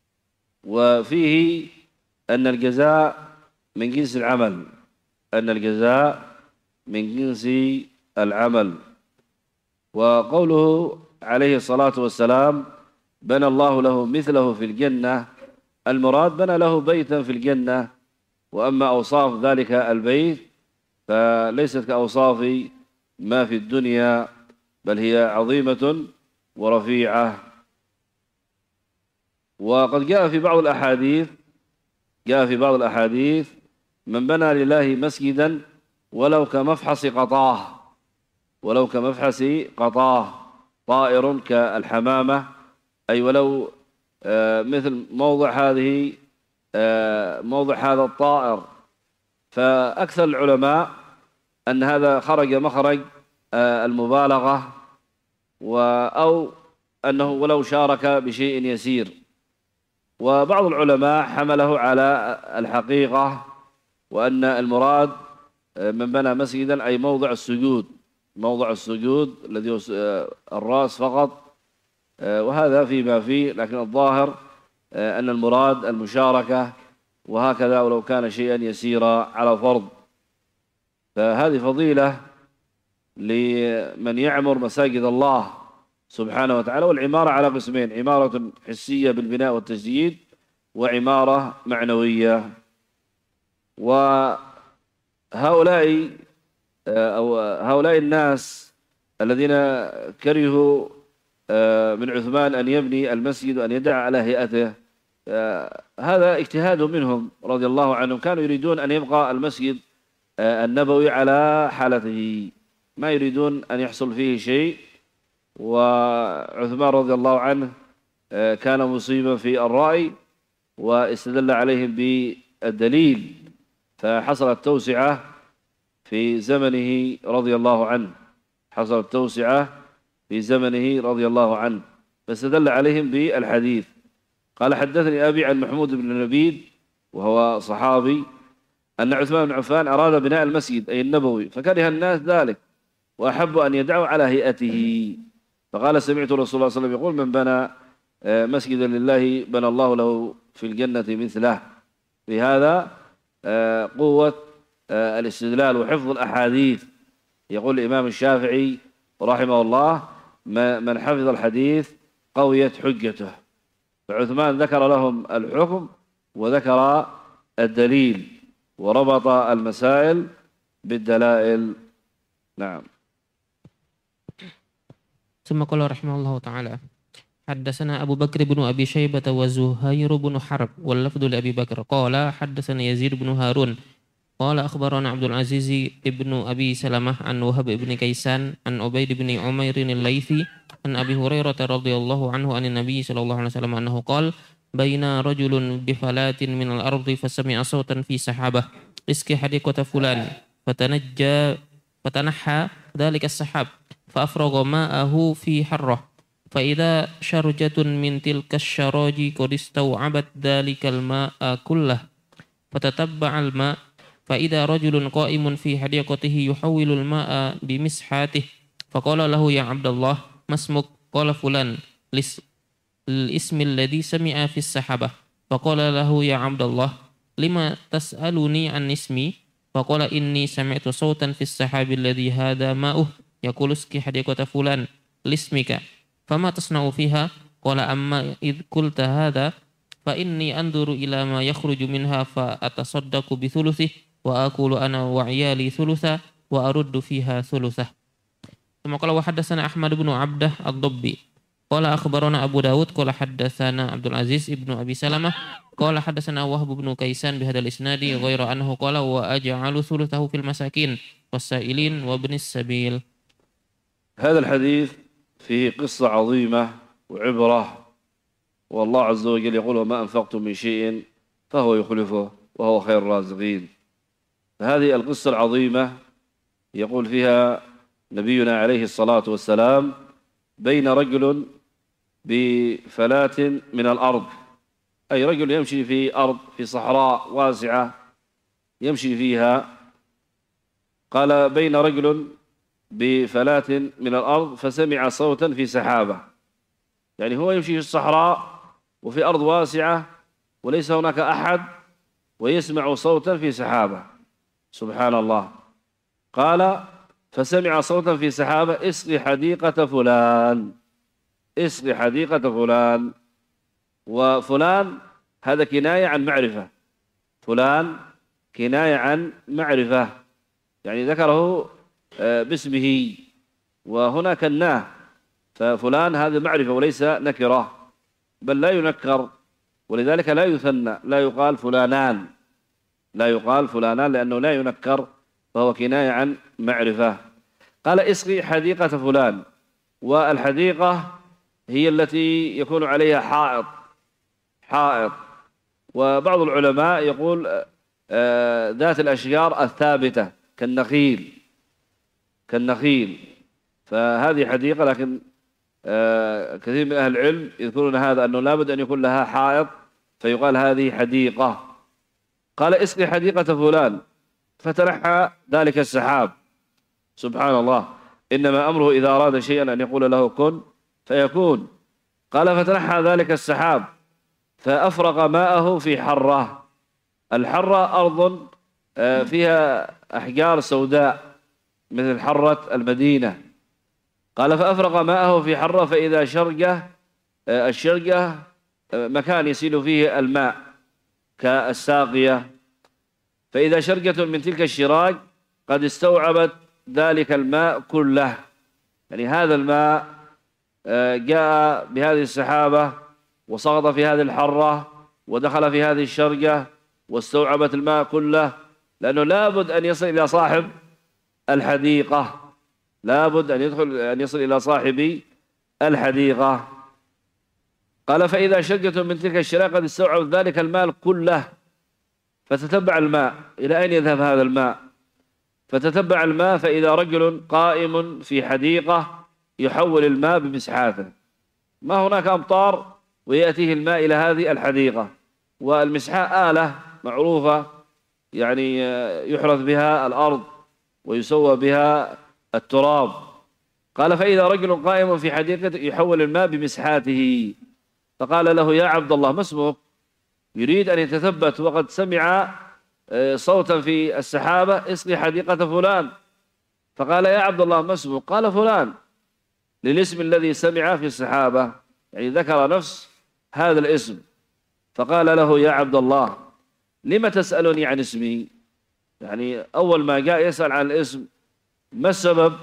وفيه أن الجزاء من جنس العمل، أن الجزاء من جنس العمل. وقوله عليه الصلاة والسلام: بنى الله له مثله في الجنة، المراد بنى له بيتا في الجنة. وأما أوصاف ذلك البيت فليست كأوصاف ما في الدنيا، بل هي عظيمة ورفيعة. وقد جاء في بعض الأحاديث جاء في بعض الأحاديث: من بنى لله مسجدا ولو كمفحص قطاه، ولو كمفحص قطاه، طائر كالحمامة، أي ولو مثل موضع هذه موضع هذا الطائر. فأكثر العلماء أن هذا خرج مخرج المبالغة، أو أنه ولو شارك بشيء يسير. وبعض العلماء حمله على الحقيقة، وأن المراد من بنى مسجدا أي موضع السجود، موضع السجود الذي هو الرأس فقط، وهذا فيما فيه. لكن الظاهر أن المراد المشاركة، وهكذا ولو كان شيئا يسيرا على فرض. فهذه فضيلة لمن يعمر مساجد الله سبحانه وتعالى. والعمارة على قسمين: عمارة حسية بالبناء والتجديد، وعمارة معنوية. وهؤلاء أو هؤلاء الناس الذين كرهوا من عثمان أن يبني المسجد وأن يدع على هيئته، هذا اجتهاد منهم رضي الله عنهم. كانوا يريدون أن يبقى المسجد النبوي على حالته، ما يريدون أن يحصل فيه شيء. وعثمان رضي الله عنه كان مصيبا في الرأي، واستدل عليهم بالدليل، فحصلت توسعة في زمنه رضي الله عنه حصلت توسعة في زمنه رضي الله عنه فاستدل عليهم بالحديث. قال: حدثني أبي عن محمود بن نبيد وهو صحابي أن عثمان بن عفان أراد بناء المسجد أي النبوي، فكره الناس ذلك وأحبوا أن يدعوا على هيئته، فقال: سمعت رسول الله صلى الله عليه وسلم يقول: من بنى مسجدا لله بنى الله له في الجنة مثله. في هذا قوة الاستدلال وحفظ الأحاديث. يقول الإمام الشافعي رحمه الله: من حفظ الحديث قويت حجته. فعثمان ذكر لهم الحكم وذكر الدليل وربط المسائل بالدلائل. نعم. ثم قال رحمه الله تعالى: حدثنا أبو بكر بن أبي شيبة وزهير بن حرب واللفظ لأبي بكر قال: حدثنا يزيد بن هارون قال: أخبرنا عبد العزيز بن أبي سلمة عن وهب بن كيسان عن عبيد بن عمير الليثي عن أبي هريرة رضي الله عنه عن النبي صلى الله عليه وسلم أنه قال: بين رجل بفلاة من الأرض فسمع صوتا في سحابة: اسقي حديقة فلان، فتنجى فتنحى ذلك السحاب فأفرغ ماءه في حرة، فإذا شرجة من تلك الشراج قد استوعبت ذلك الماء كله، فتتبع الماء فإذا رجل قائم في حديقته يحول الماء بمسحاته، فقال له: يا عبد الله ما اسمك؟ قال: فلان، الاسم الذي سمع في السحابة. فقال له: يا عبد الله لما تسألني عن اسمي؟ فقال: إني سمعت صوتا في السحاب الذي هذا ماؤه يقول: اسقي حديقة فلان لاسمك، فما تصنع فيها؟ قال: أما إذ قلت هذا فإني أنظر إلى ما يخرج منها فأتصدق بثلثه، وأكل أنا وعيالي ثلثا، وأرد فيها ثلثه. ثم قال: وحدثنا أحمد بن عبده الضبي قال: أخبرنا أبو داود قال: حدثنا عبد العزيز بن أبي سلمة قال: حدثنا وهب بن كيسان بهذا الإسناد غير أنه قال: وأجعل ثلثه في المساكين والسائلين وابن السبيل. هذا الحديث فيه قصة عظيمة وعبرة، والله عز وجل يقول: وما أنفقتم من شيء فهو يخلفه وهو خير الرازقين. فهذه القصة العظيمة يقول فيها نبينا عليه الصلاة والسلام: بين رجل بفلاة من الأرض، أي رجل يمشي في أرض في صحراء واسعة يمشي فيها. قال: بين رجل بفلاة من الأرض فسمع صوتا في سحابة، يعني هو يمشي في الصحراء وفي أرض واسعة وليس هناك أحد ويسمع صوتا في سحابة. سبحان الله. قال: فسمع صوتا في سحابة: اسقي حديقة فلان، اسقي حديقة فلان. وفلان هذا كناية عن معرفة، فلان كناية عن معرفة، يعني ذكره باسمه، وهنا كناه، ففلان هذا معرفة وليس نكرة، بل لا ينكر، ولذلك لا يثنى، لا يقال فلانان، لا يقال فلانان لأنه لا ينكر، فهو كناية عن معرفة. قال: اسقي حديقة فلان. والحديقة هي التي يكون عليها حائط، حائط. وبعض العلماء يقول ذات الأشجار الثابتة كالنخيل، كالنخيل، فهذه حديقة. لكن كثير من أهل العلم يذكرون هذا، أنه لابد أن يكون لها حائط فيقال هذه حديقة. قال: اسقي حديقة فلان، فتنحى ذلك السحاب. سبحان الله، إنما أمره إذا أراد شيئا أن يقول له كن فيكون. قال: فتنحى ذلك السحاب فأفرغ ماءه في حرة. الحرة أرض فيها أحجار سوداء مثل حرة المدينة. قال: فأفرغ ماءه في حرة فإذا شرقة، الشرقة مكان يسيل فيه الماء كالساقية، فإذا شرقة من تلك الشراق قد استوعبت ذلك الماء كله، يعني هذا الماء جاء بهذه السحابة وسقط في هذه الحرة ودخل في هذه الشرقة واستوعبت الماء كله، لأنه لابد أن يصل إلى صاحب الحديقة، لابد أن يدخل أن يصل إلى صاحب الحديقة. قال: فإذا شرقة من تلك الشراق قد استوعبت ذلك الماء كله، فتتبع الماء، إلى أين يذهب هذا الماء؟ فتتبع الماء فإذا رجل قائم في حديقة يحول الماء بمسحاته، ما هناك أمطار ويأتيه الماء إلى هذه الحديقة، والمسحاء آلة معروفة يعني يحرث بها الأرض ويسوى بها التراب. قال: فإذا رجل قائم في حديقة يحول الماء بمسحاته، فقال له: يا عبد الله، ما اسمك؟ يريد أن يتثبت وقد سمع صوتا في السحابة: اسقي حديقة فلان. فقال: يا عبد الله، ما اسمك؟ قال: فلان، للاسم الذي سمع في السحابة، يعني ذكر نفس هذا الاسم. فقال له: يا عبد الله، لم تسألني عن اسمي؟ يعني أول ما جاء يسأل عن الاسم، ما السبب؟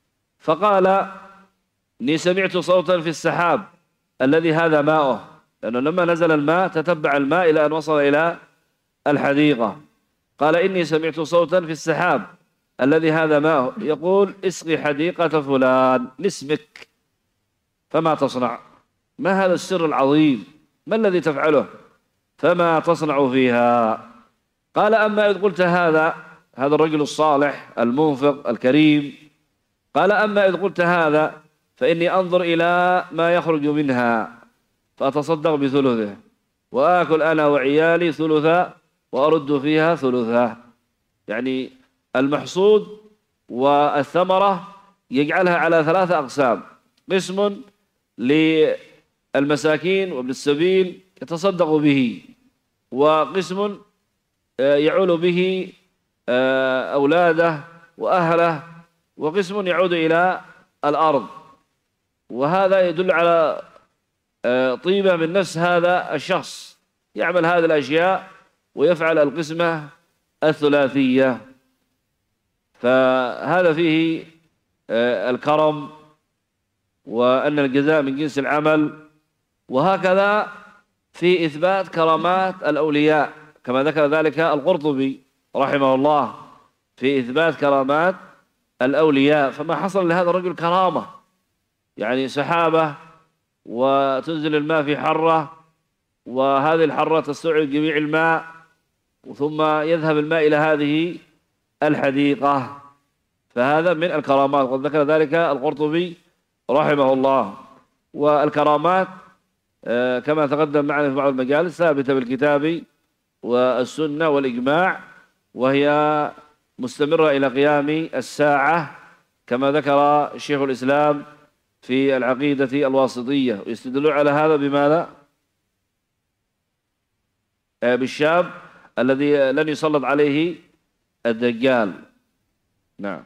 فقال: إني سمعت صوتا في السحاب الذي هذا ماؤه، لأنه لما نزل الماء تتبع الماء إلى أن وصل إلى الحديقة. قال: إني سمعت صوتا في السحاب الذي هذا ماؤه يقول: اسقي حديقة فلان، لاسمك، فما تصنع؟ ما هذا السر العظيم؟ ما الذي تفعله؟ فما تصنع فيها؟ قال: أما إذ قلت هذا، هذا الرجل الصالح المنفق الكريم، قال: أما إذ قلت هذا فإني أنظر إلى ما يخرج منها فأتصدق بثلثه، وآكل أنا وعيالي ثلثا وأرد فيها ثلثا. يعني المحصود والثمرة يجعلها على ثلاثة أقسام: قسم للمساكين وابن السبيل يتصدق به، وقسم يعول به أولاده وأهله، وقسم يعود إلى الأرض. وهذا يدل على طيبة من نفس هذا الشخص، يعمل هذه الأشياء ويفعل القسمة الثلاثية، فهذا فيه الكرم وأن الجزاء من جنس العمل. وهكذا في إثبات كرامات الأولياء، كما ذكر ذلك القرطبي رحمه الله في إثبات كرامات الأولياء. فما حصل لهذا الرجل كرامة، يعني سحابة وتنزل الماء في حرة، وهذه الحرة تستوعب جميع الماء، ثم يذهب الماء إلى هذه الحديقة، فهذا من الكرامات، وقد ذكر ذلك القرطبي رحمه الله. والكرامات كما تقدم معنا في بعض المجالس ثابتة بالكتاب والسنة والإجماع، وهي مستمرة إلى قيام الساعة كما ذكر شيخ الإسلام في العقيدة الواسطية. ويستدلون على هذا بماذا؟ بالشاب الذي لن يسلط عليه الدجال. نعم.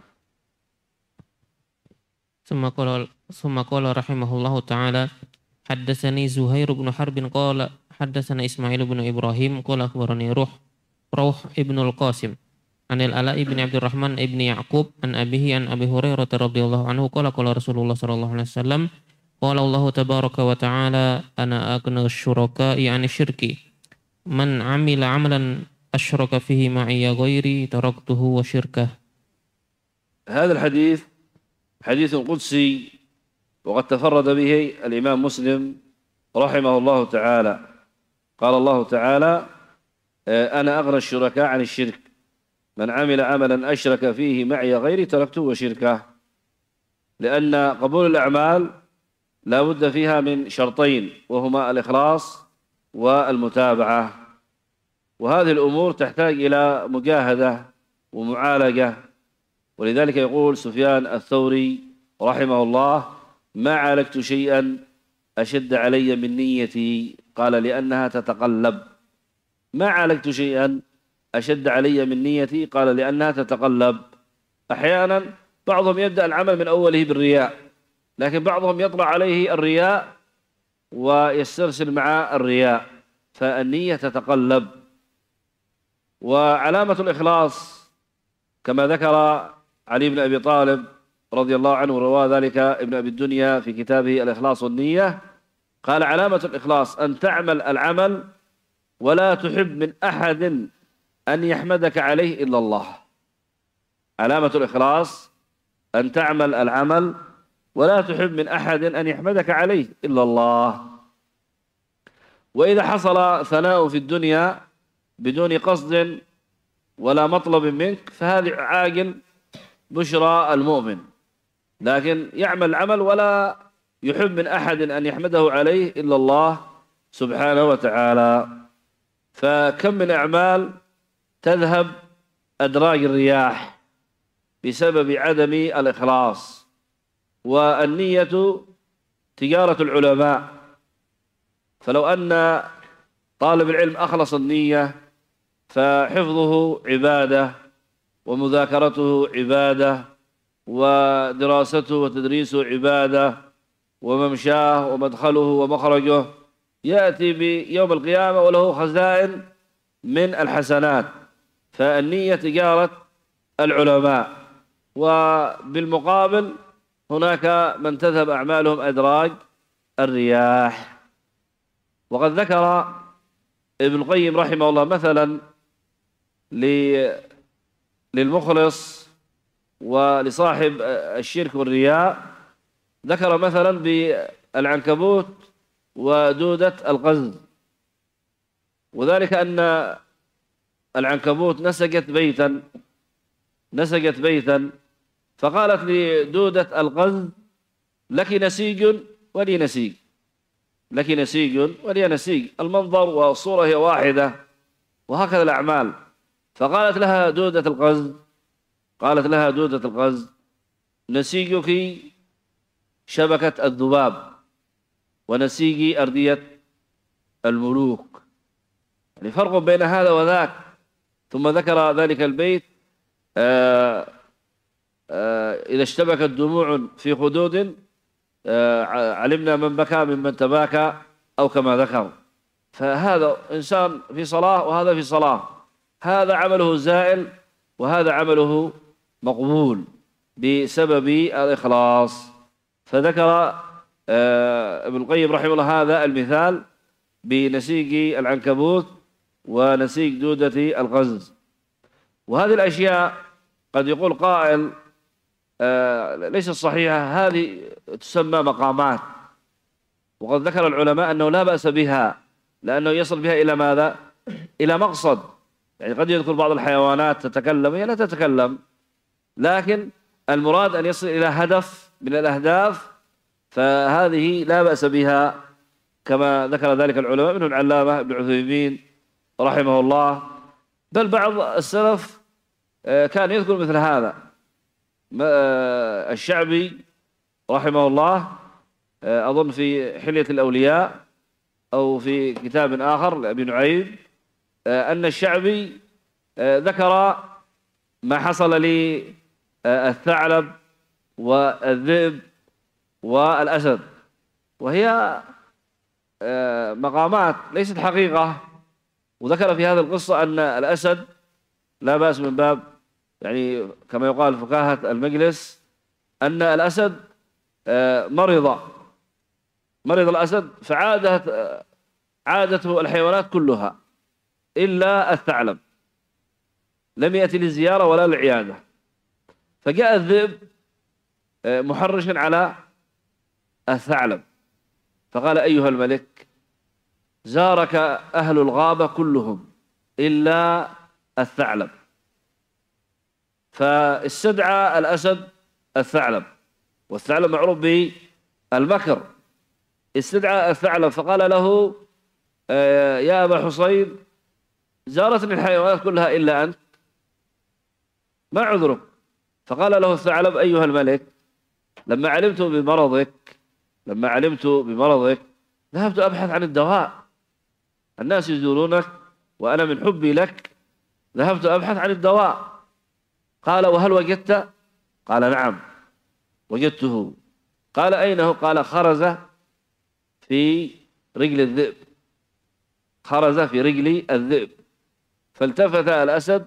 ثم قال ثم قال رحمه الله تعالى: حدثني زهير بن حرب قال حدثنا إسماعيل بن إبراهيم قال أخبرني روح روح ابن القاسم عن العلاء بن عبد الرحمن ابن يعقوب عن أبيه عن أبي هريرة رضي الله عنه قال قال رسول الله صلى الله عليه وسلم: قال الله تبارك وتعالى: أنا أغنى الشركاء عن الشرك، من عمل عملا أشرك فيه معي غيري تركته وشركه. هذا الحديث حديث قدسي، وقد تفرد به الإمام مسلم رحمه الله تعالى. قال الله تعالى: أنا أغنى الشركاء عن الشرك، من عمل عملا أشرك فيه معي غيري تركته وشركه. لأن قبول الأعمال لا بد فيها من شرطين، وهما الإخلاص والمتابعة، وهذه الأمور تحتاج إلى مجاهدة ومعالجة. ولذلك يقول سفيان الثوري رحمه الله: ما عالجت شيئا أشد علي من نيتي، قال لأنها تتقلب. ما عالجت شيئا أشد علي من نيتي، قال لأنها تتقلب. أحيانا بعضهم يبدأ العمل من أوله بالرياء، لكن بعضهم يطلع عليه الرياء ويسترسل مع الرياء، فالنية تتقلب. وعلامة الإخلاص كما ذكر علي بن أبي طالب رضي الله عنه، رواه ذلك ابن أبي الدنيا في كتابه الإخلاص والنية، قال: علامة الإخلاص أن تعمل العمل ولا تحب من أحد أن يحمدك عليه إلا الله. علامة الإخلاص أن تعمل العمل ولا تحب من أحد أن يحمدك عليه إلا الله. وإذا حصل ثناء في الدنيا بدون قصد ولا مطلب منك فهذه عاجل بشرى المؤمن، لكن يعمل العمل ولا يحب من أحد أن يحمده عليه إلا الله سبحانه وتعالى. فكم من أعمال تذهب أدراج الرياح بسبب عدم الإخلاص. والنية تجارة العلماء، فلو أن طالب العلم أخلص النية فحفظه عبادة، ومذاكرته عبادة، ودراسته وتدريسه عبادة، وممشاه ومدخله ومخرجه يأتي بيوم القيامة وله خزائن من الحسنات. فالنية تجارة العلماء. وبالمقابل هناك من تذهب أعمالهم أدراج الرياح. وقد ذكر ابن القيم رحمه الله مثلا للمخلص ولصاحب الشرك والرياء، ذكر مثلا بالعنكبوت ودودة القز، وذلك أن العنكبوت نسجت بيتا نسجت بيتا فقالت لدودة القز: لك نسيج ولي نسيج، لك نسيج ولي نسيج، المنظر والصورة هي واحدة، وهكذا الأعمال. فقالت لها دودة القز قالت لها دودة القز: نسيجك شبكة الذباب، ونسيجي أردية الملوك. يعني فرق بين هذا وذاك. ثم ذكر ذلك البيت: آآ آآ إذا اشتبكت دموع في خدود علمنا من بكى ممن تباكى، أو كما ذكر. فهذا إنسان في صلاة وهذا في صلاة، هذا عمله زائل وهذا عمله مقبول بسبب الإخلاص. فذكر ابن القيم رحمه الله هذا المثال بنسيج العنكبوت ونسيج دودة القز. وهذه الأشياء قد يقول قائل ليست صحيحة، هذه تسمى مقامات، وقد ذكر العلماء أنه لا بأس بها، لأنه يصل بها إلى ماذا؟ إلى مقصد. يعني قد يذكر بعض الحيوانات تتكلم، هي لا تتكلم، لكن المراد أن يصل إلى هدف من الأهداف، فهذه لا بأس بها كما ذكر ذلك العلماء، منهم العلامة ابن عثيمين رحمه الله، بل بعض السلف كان يذكر مثل هذا. الشعبي رحمه الله أظن في حلية الأولياء أو في كتاب آخر لأبي نعيم أن الشعبي ذكر ما حصل للثعلب والذئب والأسد، وهي مقامات ليست حقيقة. وذكر في هذه القصة أن الأسد لا بأس من باب يعني كما يقال فكاهة المجلس، أن الأسد مرض مرض الأسد فعادت عادته الحيوانات كلها إلا الثعلب، لم يأتي للزيارة ولا للعيادة. فجاء الذئب محرشا على الثعلب فقال: أيها الملك، زارك أهل الغابة كلهم إلا الثعلب. فاستدعى الأسد الثعلب، والثعلب معروف بالمكر. استدعى الثعلب فقال له: يا أبا حصين، زارتني الحيوانات كلها إلا أنت، ما عذرك؟ فقال له الثعلب: أيها الملك، لما علمت بمرضك لما علمت بمرضك ذهبت أبحث عن الدواء. الناس يزورونك وأنا من حبي لك ذهبت أبحث عن الدواء. قال: وهل وجدت؟ قال: نعم وجدته. قال: أين هو؟ قال: خرز في رجل الذئب خرز في رجل الذئب. فالتفت الأسد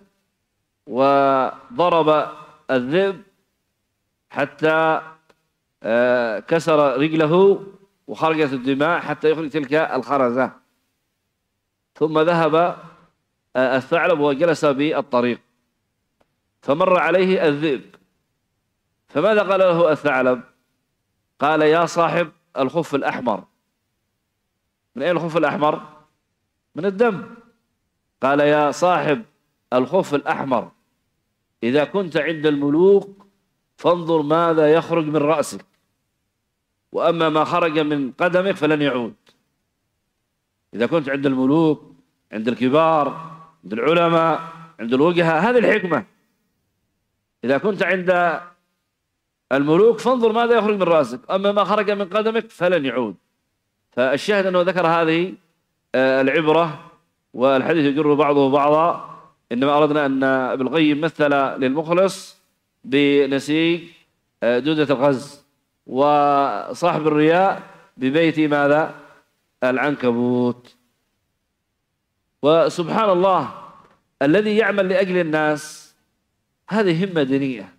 وضرب الذئب حتى كسر رجله وخرجت الدماء حتى يخرج تلك الخرزة. ثم ذهب الثعلب وجلس بالطريق، فمر عليه الذئب، فماذا قال له الثعلب؟ قال: يا صاحب الخف الأحمر. من أين الخف الأحمر؟ من الدم. قال: يا صاحب الخف الأحمر، إذا كنت عند الملوك فانظر ماذا يخرج من رأسك، وأما ما خرج من قدمك فلن يعود. إذا كنت عند الملوك، عند الكبار، عند العلماء، عند الوجهاء، هذه الحكمة. إذا كنت عند الملوك فانظر ماذا يخرج من رأسك، أما ما خرج من قدمك فلن يعود. فالشاهد أنه ذكر هذه العبرة، والحديث يجر بعضه بعضا. إنما أردنا أن ابن القيم مثل للمخلص بنسيج دودة الغز، وصاحب الرياء ببيت ماذا؟ العنكبوت. وسبحان الله، الذي يعمل لأجل الناس هذه همة دينية،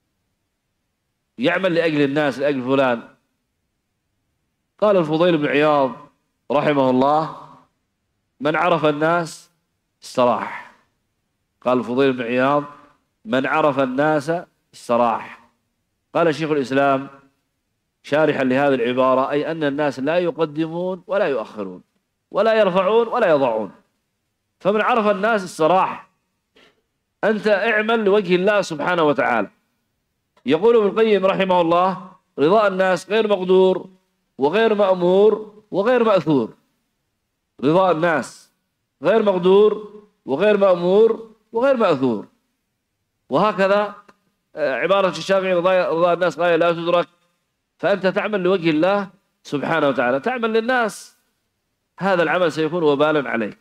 يعمل لأجل الناس، لأجل فلان. قال الفضيل بن عياض رحمه الله: من عرف الناس استراح. قال الفضيل بن عياض: من عرف الناس استراح. قال شيخ الإسلام شارحا لهذه العبارة: أي أن الناس لا يقدمون ولا يؤخرون ولا يرفعون ولا يضعون، فمن عرف الناس استراح. أنت اعمل لوجه الله سبحانه وتعالى. يقول ابن القيم رحمه الله: رضاء الناس غير مقدور وغير مأمور وغير مأثور. رضاء الناس غير مقدور وغير مأمور وغير مأثور. وهكذا عبارة الشافعي: رضاء الناس غاية لا تدرك. فأنت تعمل لوجه الله سبحانه وتعالى، تعمل للناس، هذا العمل سيكون وبالا عليك.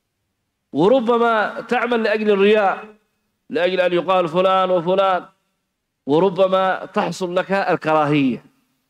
وربما تعمل لأجل الرياء، لأجل أن يقال فلان وفلان، وربما تحصل لك الكراهية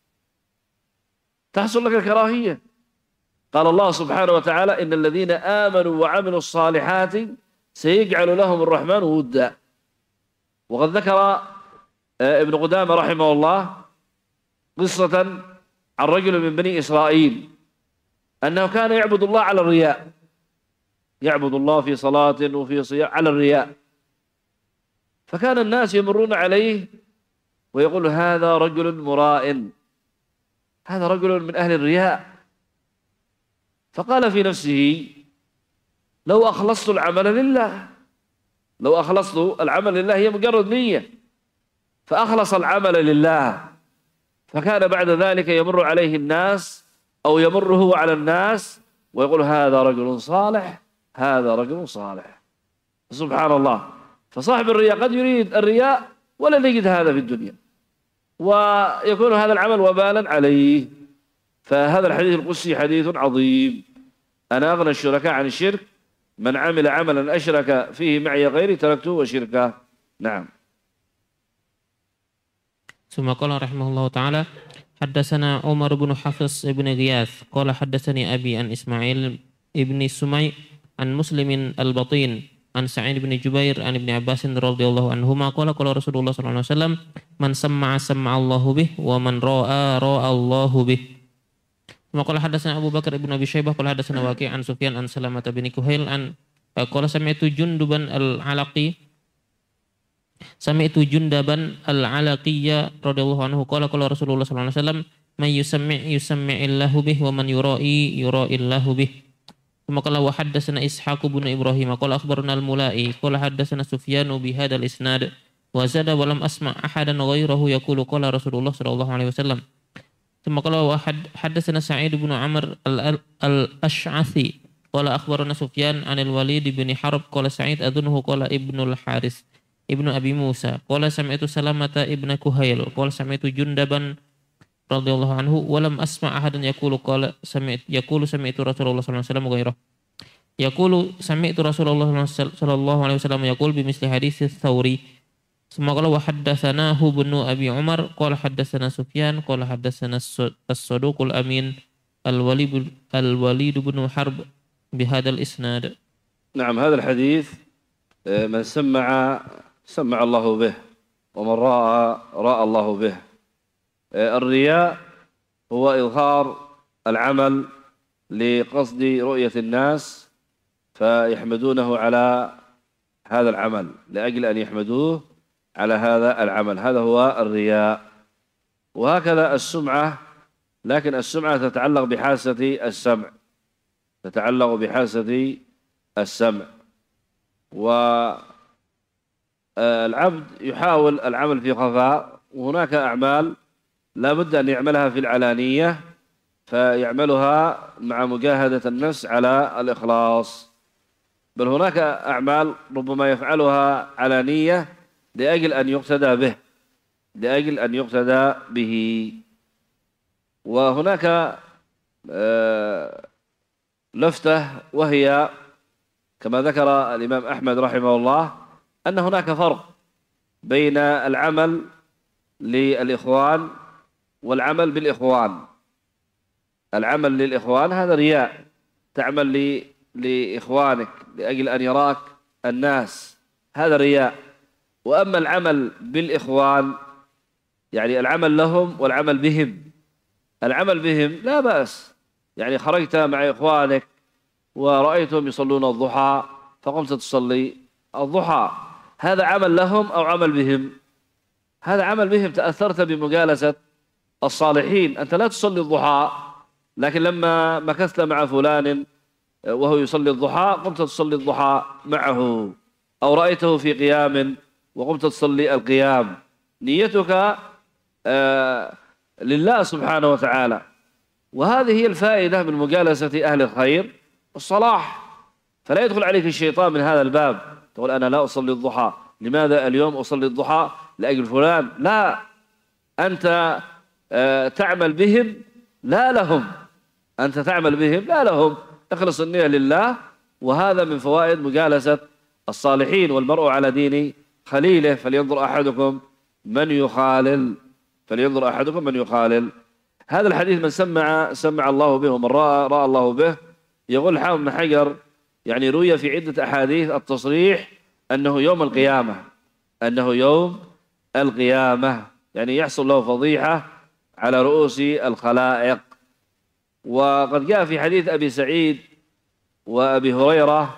تحصل لك الكراهية. قال الله سبحانه وتعالى: إن الذين آمنوا وعملوا الصالحات سيجعل لهم الرحمن ودا. وقد ذكر ابن قدامة رحمه الله قصة عن رجل من بني إسرائيل أنه كان يعبد الله على الرياء، يعبد الله في صلاة وفي صيام على الرياء. فكان الناس يمرون عليه ويقول: هذا رجل مراء، هذا رجل من أهل الرياء. فقال في نفسه: لو أخلصت العمل لله لو أخلصت العمل لله هي مجرد نية، فأخلص العمل لله، فكان بعد ذلك يمر عليه الناس أو يمر هو على الناس ويقول هذا رجل صالح، هذا رجل صالح. سبحان الله. فصاحب الرياء قد يريد الرياء ولا يجد هذا في الدنيا، ويكون هذا العمل وبالا عليه. فهذا الحديث القدسي حديث عظيم. أنا أغنى الشركاء عن الشرك، من عمل عملا أشرك فيه معي غيري تركته وشركه. نعم. ثم قال رحمه الله تعالى: حدثنا عمر بن حفص بن غياث قال حدثني أبي عن إسماعيل ابن سمي عن مسلم البطين عن سعيد بن جبير عن ابن عباس رضي الله عنهما قال قال رسول الله صلى الله عليه وسلم: من سمع سمع الله به ومن رأى رأى الله به. ثم قال حدثنا أبو بكر بن أبي شيبة قال حدثنا وكيع عن سفيان عن سلامة بن كهيل عن قال سمعت جندبا العلقي سمعت جندبا العلقي رضي الله عنه قال قال رسول الله صلى الله عليه وسلم: من يسمع يسمع الله به ومن يرائي يرائي الله به. ثم قال وحدثنا إسحاق بن إبراهيم قال أخبرنا الملائي قال حدثنا سفيان بهذا الإسناد وزاد ولم أسمع أحدا غيره يقول قال رسول الله صلى الله عليه وسلم. ثم قال وحدثنا سعيد بن عمرو الأشعثي قال أخبرنا سفيان عن الوليد بن حرب قال سعيد أظنه قال ابن الحارث ابن أبي موسى قال سمعت سلامة ابن كهيل قال سمعت جندبا رضي الله عنه ولم أسمع أحدا يقول قال سمعت يقول سمعت رسول الله صلى الله عليه وسلم غيره يقول سمعت رسول الله صلى الله عليه وسلم يقول بمثل حديث الثوري. ثم قال وحدثناه ابن أبي عمر قال حدثنا سفيان قال حدثنا الصدوق الأمين الوليد الوليد بن حرب بهذا الإسناد. نعم. هذا الحديث من سمع سمع الله به ومن رأى رأى الله به. الرياء هو إظهار العمل لقصد رؤية الناس فيحمدونه على هذا العمل لأجل أن يحمدوه على هذا العمل، هذا هو الرياء. وهكذا السمعة، لكن السمعة تتعلق بحاسة السمع، تتعلق بحاسة السمع. والعبد يحاول العمل في خفاء، وهناك أعمال لا بد أن يعملها في العلانية فيعملها مع مجاهدة النفس على الإخلاص. بل هناك أعمال ربما يفعلها علانية لأجل أن يقتدى به لأجل أن يقتدى به. وهناك لفتة وهي كما ذكر الإمام أحمد رحمه الله أن هناك فرق بين العمل للإخوان والعمل بالإخوان. العمل للإخوان هذا رياء، تعمل لإخوانك لأجل أن يراك الناس، هذا رياء. وأما العمل بالإخوان يعني العمل لهم والعمل بهم. العمل بهم لا بأس، يعني خرجت مع إخوانك ورأيتهم يصلون الضحى فقمت تصلي الضحى، هذا عمل لهم أو عمل بهم؟ هذا عمل بهم، تأثرت بمجالسة الصالحين. أنت لا تصلي الضحى، لكن لما مكثت مع فلان وهو يصلي الضحى قمت تصلي الضحى معه، أو رأيته في قيام وقمت تصلي القيام، نيتك آه لله سبحانه وتعالى. وهذه هي الفائدة من مجالسة أهل الخير والصلاح. فلا يدخل عليك الشيطان من هذا الباب، تقول أنا لا أصلي الضحى، لماذا اليوم أصلي الضحى؟ لأجل فلان. لا، أنت آه تعمل بهم لا لهم، أنت تعمل بهم لا لهم، اخلص النية لله. وهذا من فوائد مجالسة الصالحين. والمرء على دين خليله فلينظر أحدكم من يخالل فلينظر أحدكم من يخالل. هذا الحديث من سمع سمع الله به ومن رأى رأى الله به. يقول الحافظ بن حجر يعني روي في عدة أحاديث التصريح أنه يوم القيامة أنه يوم القيامة يعني يحصل له فضيحة على رؤوس الخلائق. وقد جاء في حديث أبي سعيد وأبي هريرة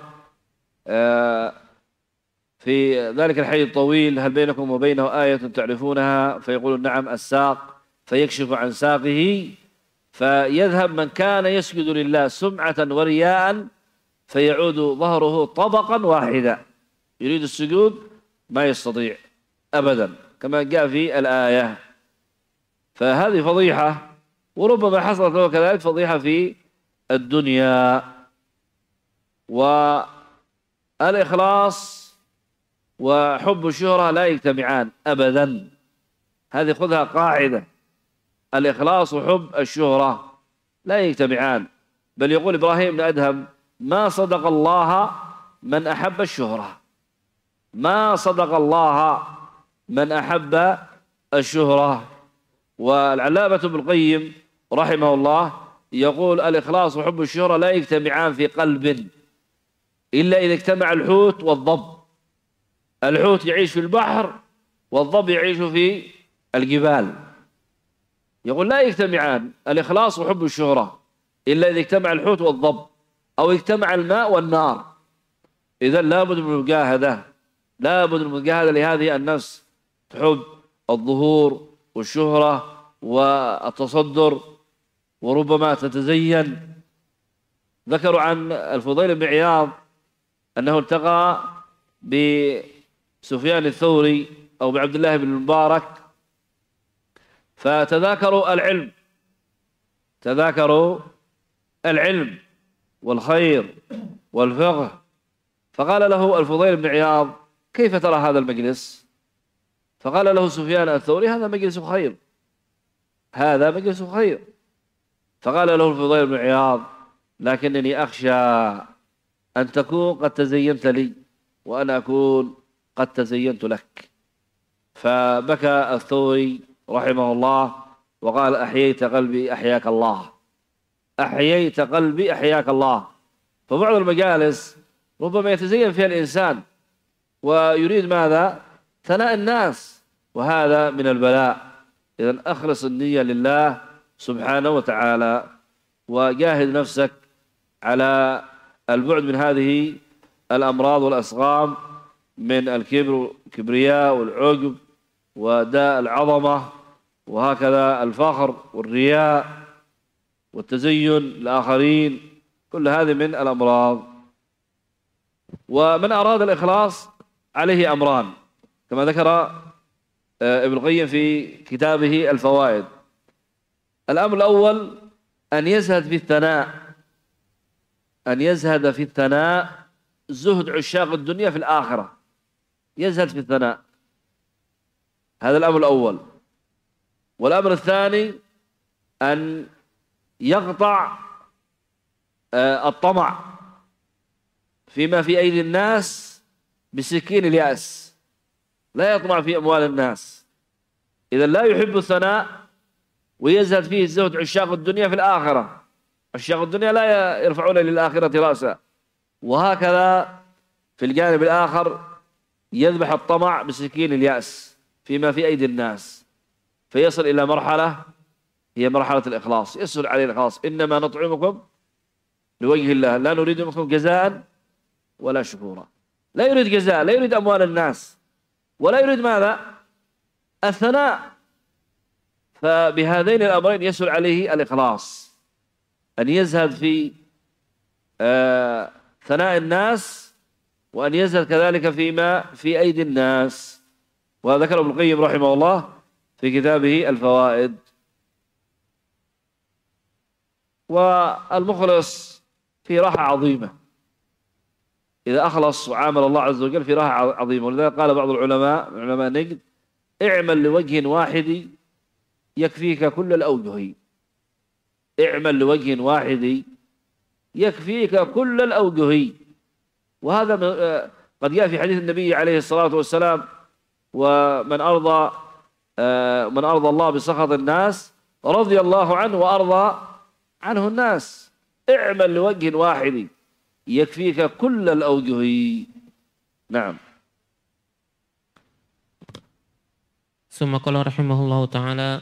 في ذلك الحديث الطويل: هل بينكم وبينه آية تعرفونها؟ فيقول نعم الساق، فيكشف عن ساقه فيذهب من كان يسجد لله سمعة ورياء فيعود ظهره طبقا واحدا، يريد السجود ما يستطيع أبدا كما جاء في الآية. فهذه فضيحة، وربما حصلت له كذلك فضيحة في الدنيا. والإخلاص وحب الشهرة لا يجتمعان أبدا، هذه خذها قاعدة، الإخلاص وحب الشهرة لا يجتمعان. بل يقول إبراهيم بن أدهم: ما صدق الله من أحب الشهرة، ما صدق الله من أحب الشهرة. والعلامة ابن القيم رحمه الله يقول: الإخلاص وحب الشهرة لا يجتمعان في قلب إلا إذا اجتمع الحوت والضب. الحوت يعيش في البحر والضب يعيش في الجبال. يقول لا يجتمعان الإخلاص وحب الشهرة إلا إذا اجتمع الحوت والضب، أو اجتمع الماء والنار. إذن لابد من المجاهدة، لابد من المجاهدة لهذه النفس، تحب الظهور والشهرة والتصدر، وربما تتزين. ذكروا عن الفضيل بن عياض أنه التقى بسفيان الثوري أو بعبد الله بن المبارك، فتذاكروا العلم، تذاكروا العلم والخير والفقه. فقال له الفضيل بن عياض: كيف ترى هذا المجلس؟ فقال له سفيان الثوري: هذا مجلس خير، هذا مجلس خير. فقال له الفضيل بن عياض: لكنني أخشى أن تكون قد تزينت لي وأنا أكون قد تزينت لك. فبكى الثوري رحمه الله وقال: أحييت قلبي أحياك الله، أحييت قلبي أحياك الله. فبعض المجالس ربما يتزين فيها الإنسان ويريد ماذا؟ ثناء الناس، وهذا من البلاء. إذن أخلص النية لله سبحانه وتعالى، وجاهد نفسك على البعد من هذه الأمراض والأسقام، من الكبر الكبرياء والعجب وداء العظمة، وهكذا الفخر والرياء والتزين الآخرين، كل هذه من الأمراض. ومن أراد الإخلاص عليه أمران كما ذكر ابن القيم في كتابه الفوائد. الأمر الأول أن يزهد في الثناء، أن يزهد في الثناء، زهد عشاق الدنيا في الآخرة، يزهد في الثناء، هذا الأمر الأول. والأمر الثاني أن يقطع الطمع فيما في أيدي الناس بسكين اليأس، لا يطمع في أموال الناس. إذا لا يحب الثناء ويزهد فيه الزهد عشاق الدنيا في الآخرة، عشاق الدنيا لا يرفعون للآخرة رأسا. وهكذا في الجانب الآخر يذبح الطمع بسكين اليأس فيما في أيدي الناس، فيصل إلى مرحلة هي مرحلة الإخلاص، يسهل عليه الإخلاص: إنما نطعمكم لوجه الله لا نريد منكم جزاء ولا شكورا. لا يريد جزاء، لا يريد أموال الناس، ولا يريد ماذا؟ الثناء. فبهذين الأمرين يسهل عليه الإخلاص، أن يزهد في آه ثناء الناس، وأن يزهد كذلك فيما في أيدي الناس. وذكر ابن القيم رحمه الله في كتابه الفوائد. والمخلص في راحة عظيمة إذا أخلص وعامل الله عز وجل، في راحة عظيمة. ولذلك قال بعض العلماء علماء نجد: اعمل لوجه واحد يكفيك كل الأوجه، اعمل لوجه واحد يكفيك كل الأوجه. وهذا قد جاء في حديث النبي عليه الصلاة والسلام: ومن أرضى من أرضى الله بسخط الناس رضي الله عنه وأرضى عنه الناس. اعمل لوجه واحد يكفيك كل الأوجه. نعم. ثم قال رحمه الله تعالى: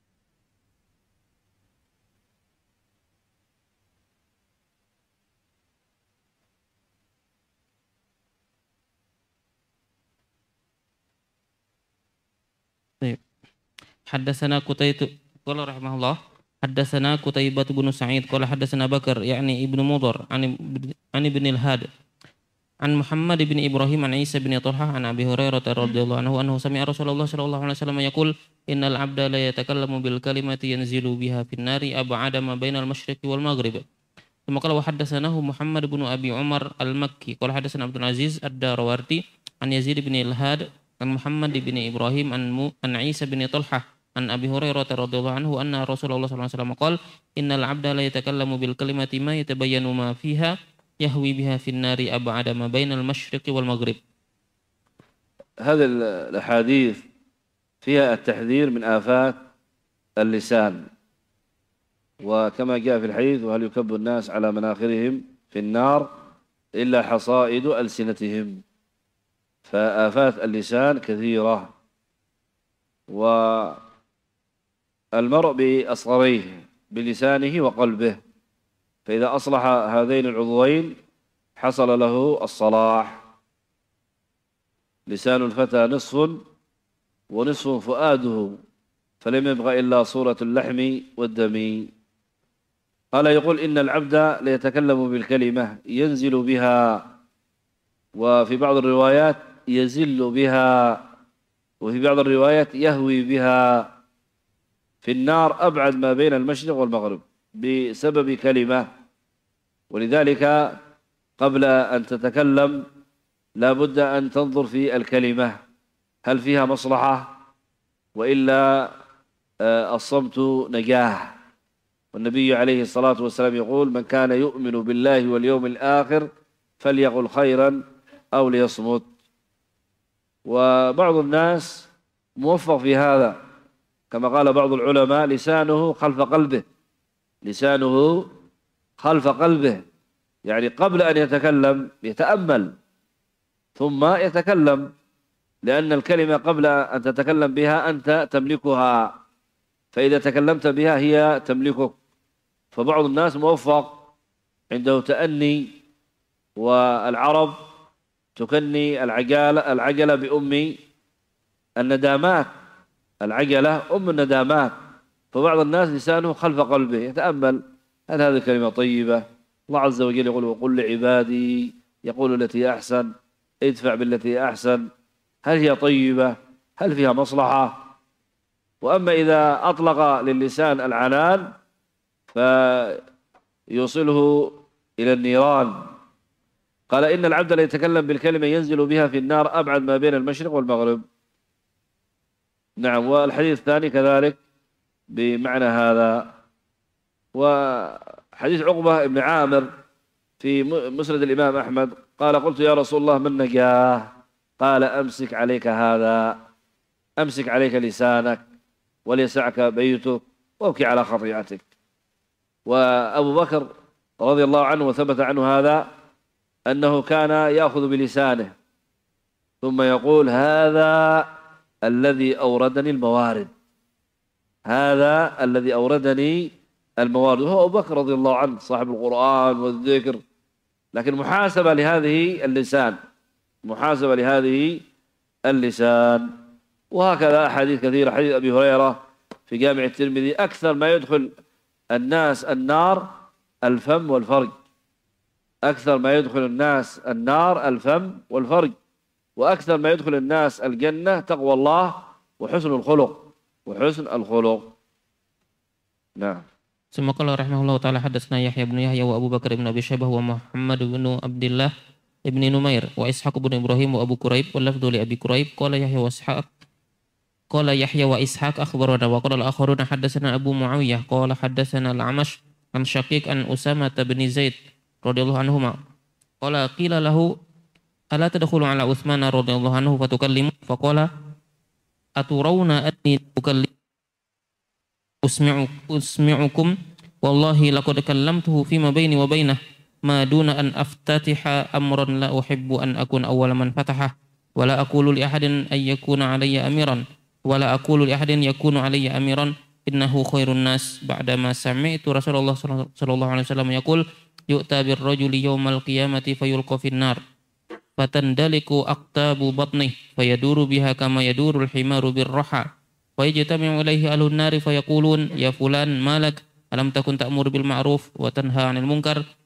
حدثنا قتيبة قال رحمه الله حدثنا قتيبة بن سعيد قال حدثنا بكر يعني ابن مضر عن عن ابن الهاد عن محمد بن إبراهيم عن عيسى بن طلحة عن أبي هريرة رضي الله عنه أنه سمع رسول الله صلى الله عليه وسلم يقول إن العبد لا يتكلم بالكلمة ينزل بها في النار أبعد ما بين المشرق والمغرب. ثم قال وحدثناه محمد بن أبي عمر المكي قال حدثنا عبد العزيز الدارورتي عن يزيد بن الهاد عن محمد بن إبراهيم عن عيسى بن طلحة عن أبي هريرة رضي الله عنه أن رسول الله صلى الله عليه وسلم قال إن العبد لا يتكلم بالكلمة ما يتبين ما فيها يهوي بها في النار أبعد ما بين المشرق والمغرب. هذه الأحاديث فيها التحذير من آفات اللسان، وكما جاء في الحديث وهل يكب الناس على مناخرهم في النار إلا حصائد ألسنتهم، فآفات اللسان كثيرة، والمرء بأصغريه بلسانه وقلبه، فإذا أصلح هذين العضوين حصل له الصلاح. لسان الفتى نصف ونصف فؤاده فلم يبق إلا صورة اللحم والدم. قال يقول إن العبد ليتكلم بالكلمة ينزل بها، وفي بعض الروايات يزل بها، وفي بعض الروايات يهوي بها في النار أبعد ما بين المشرق والمغرب بسبب كلمة. ولذلك قبل أن تتكلم لا بد أن تنظر في الكلمة هل فيها مصلحة، وإلا الصمت نجاه. والنبي عليه الصلاة والسلام يقول من كان يؤمن بالله واليوم الآخر فليقل خيرا أو ليصمت. وبعض الناس موفق في هذا، كما قال بعض العلماء لسانه خلف قلبه، لسانه خلف قلبه، يعني قبل أن يتكلم يتأمل ثم يتكلم، لأن الكلمة قبل أن تتكلم بها أنت تملكها، فإذا تكلمت بها هي تملكك. فبعض الناس موفق عنده تأني، والعرب تكني العجلة العجلة بأم الندامات، العجلة أم الندامات. فبعض الناس لسانه خلف قلبه يتأمل هل هذه كلمة طيبة؟ الله عز وجل يقول وقل لعبادي يقول التي أحسن ادفع بالتي أحسن، هل هي طيبة؟ هل فيها مصلحة؟ وأما إذا أطلق للسان العنان فيوصله إلى النيران. قال إن العبد لا يتكلم بالكلمة ينزل بها في النار أبعد ما بين المشرق والمغرب. نعم، والحديث الثاني كذلك بمعنى هذا. وحديث عقبة بن عامر في مسند الإمام أحمد قال قلت يا رسول الله من نجاه؟ قال أمسك عليك هذا، أمسك عليك لسانك وليسعك بيتك وابكي على خطيئتك. وأبو بكر رضي الله عنه وثبت عنه هذا أنه كان يأخذ بلسانه ثم يقول هذا الذي أوردني الموارد، هذا الذي أوردني الموارد. وهو أبو بكر رضي الله عنه صاحب القرآن والذكر، لكن محاسبة لهذه اللسان، محاسبة لهذه اللسان. وهكذا أحاديث كثيرة. حديث أبي هريرة في جامع الترمذي أكثر ما يدخل الناس النار الفم والفرج، أكثر ما يدخل الناس النار الفم والفرج، وأكثر ما يدخل الناس الجنة تقوى الله وحسن الخلق، وحسن الخلق. نعم. ثم قال رحمه الله تعالى حدثنا يحيى بن يحيى وأبو بكر بن أبي شيبة ومحمد بن عبد الله ابن نمير وإسحاق بن إبراهيم وأبو كريب واللفظ لأبي كريب قال يحيى وإسحاق قال يحيى وإسحاق أخبرنا وقال الآخرون حدثنا أبو معاوية قال حدثنا الأعمش عن شقيق عن أسامة بن زيد رضي الله عنهما قال قيل له ألا تدخل على عثمان رضي الله عنه فتكلم؟ فقال أترون أني أكلم أسمع أسمعكم والله لقد كلمته فيما بيني وبينه ما دون أن أفتتح أمرا لا أحب أن أكون أول من فتحه ولا أقول لأحد أن يكون علي أميرا ولا أقول لأحد يكون علي أميرا إنه خير الناس بعدما سمعت رسول الله صلى الله عليه وسلم يقول يؤتى بالرجل يوم القيامة فيلقى في النار فتندلك أقتاب بطنه فيدور بها كما يدور الحمار بالرحى ويجتمع إليه أهل النار فيقولون يا فلان ما لك ألم تكن تأمر بالمعروف وتنهى عن المنكر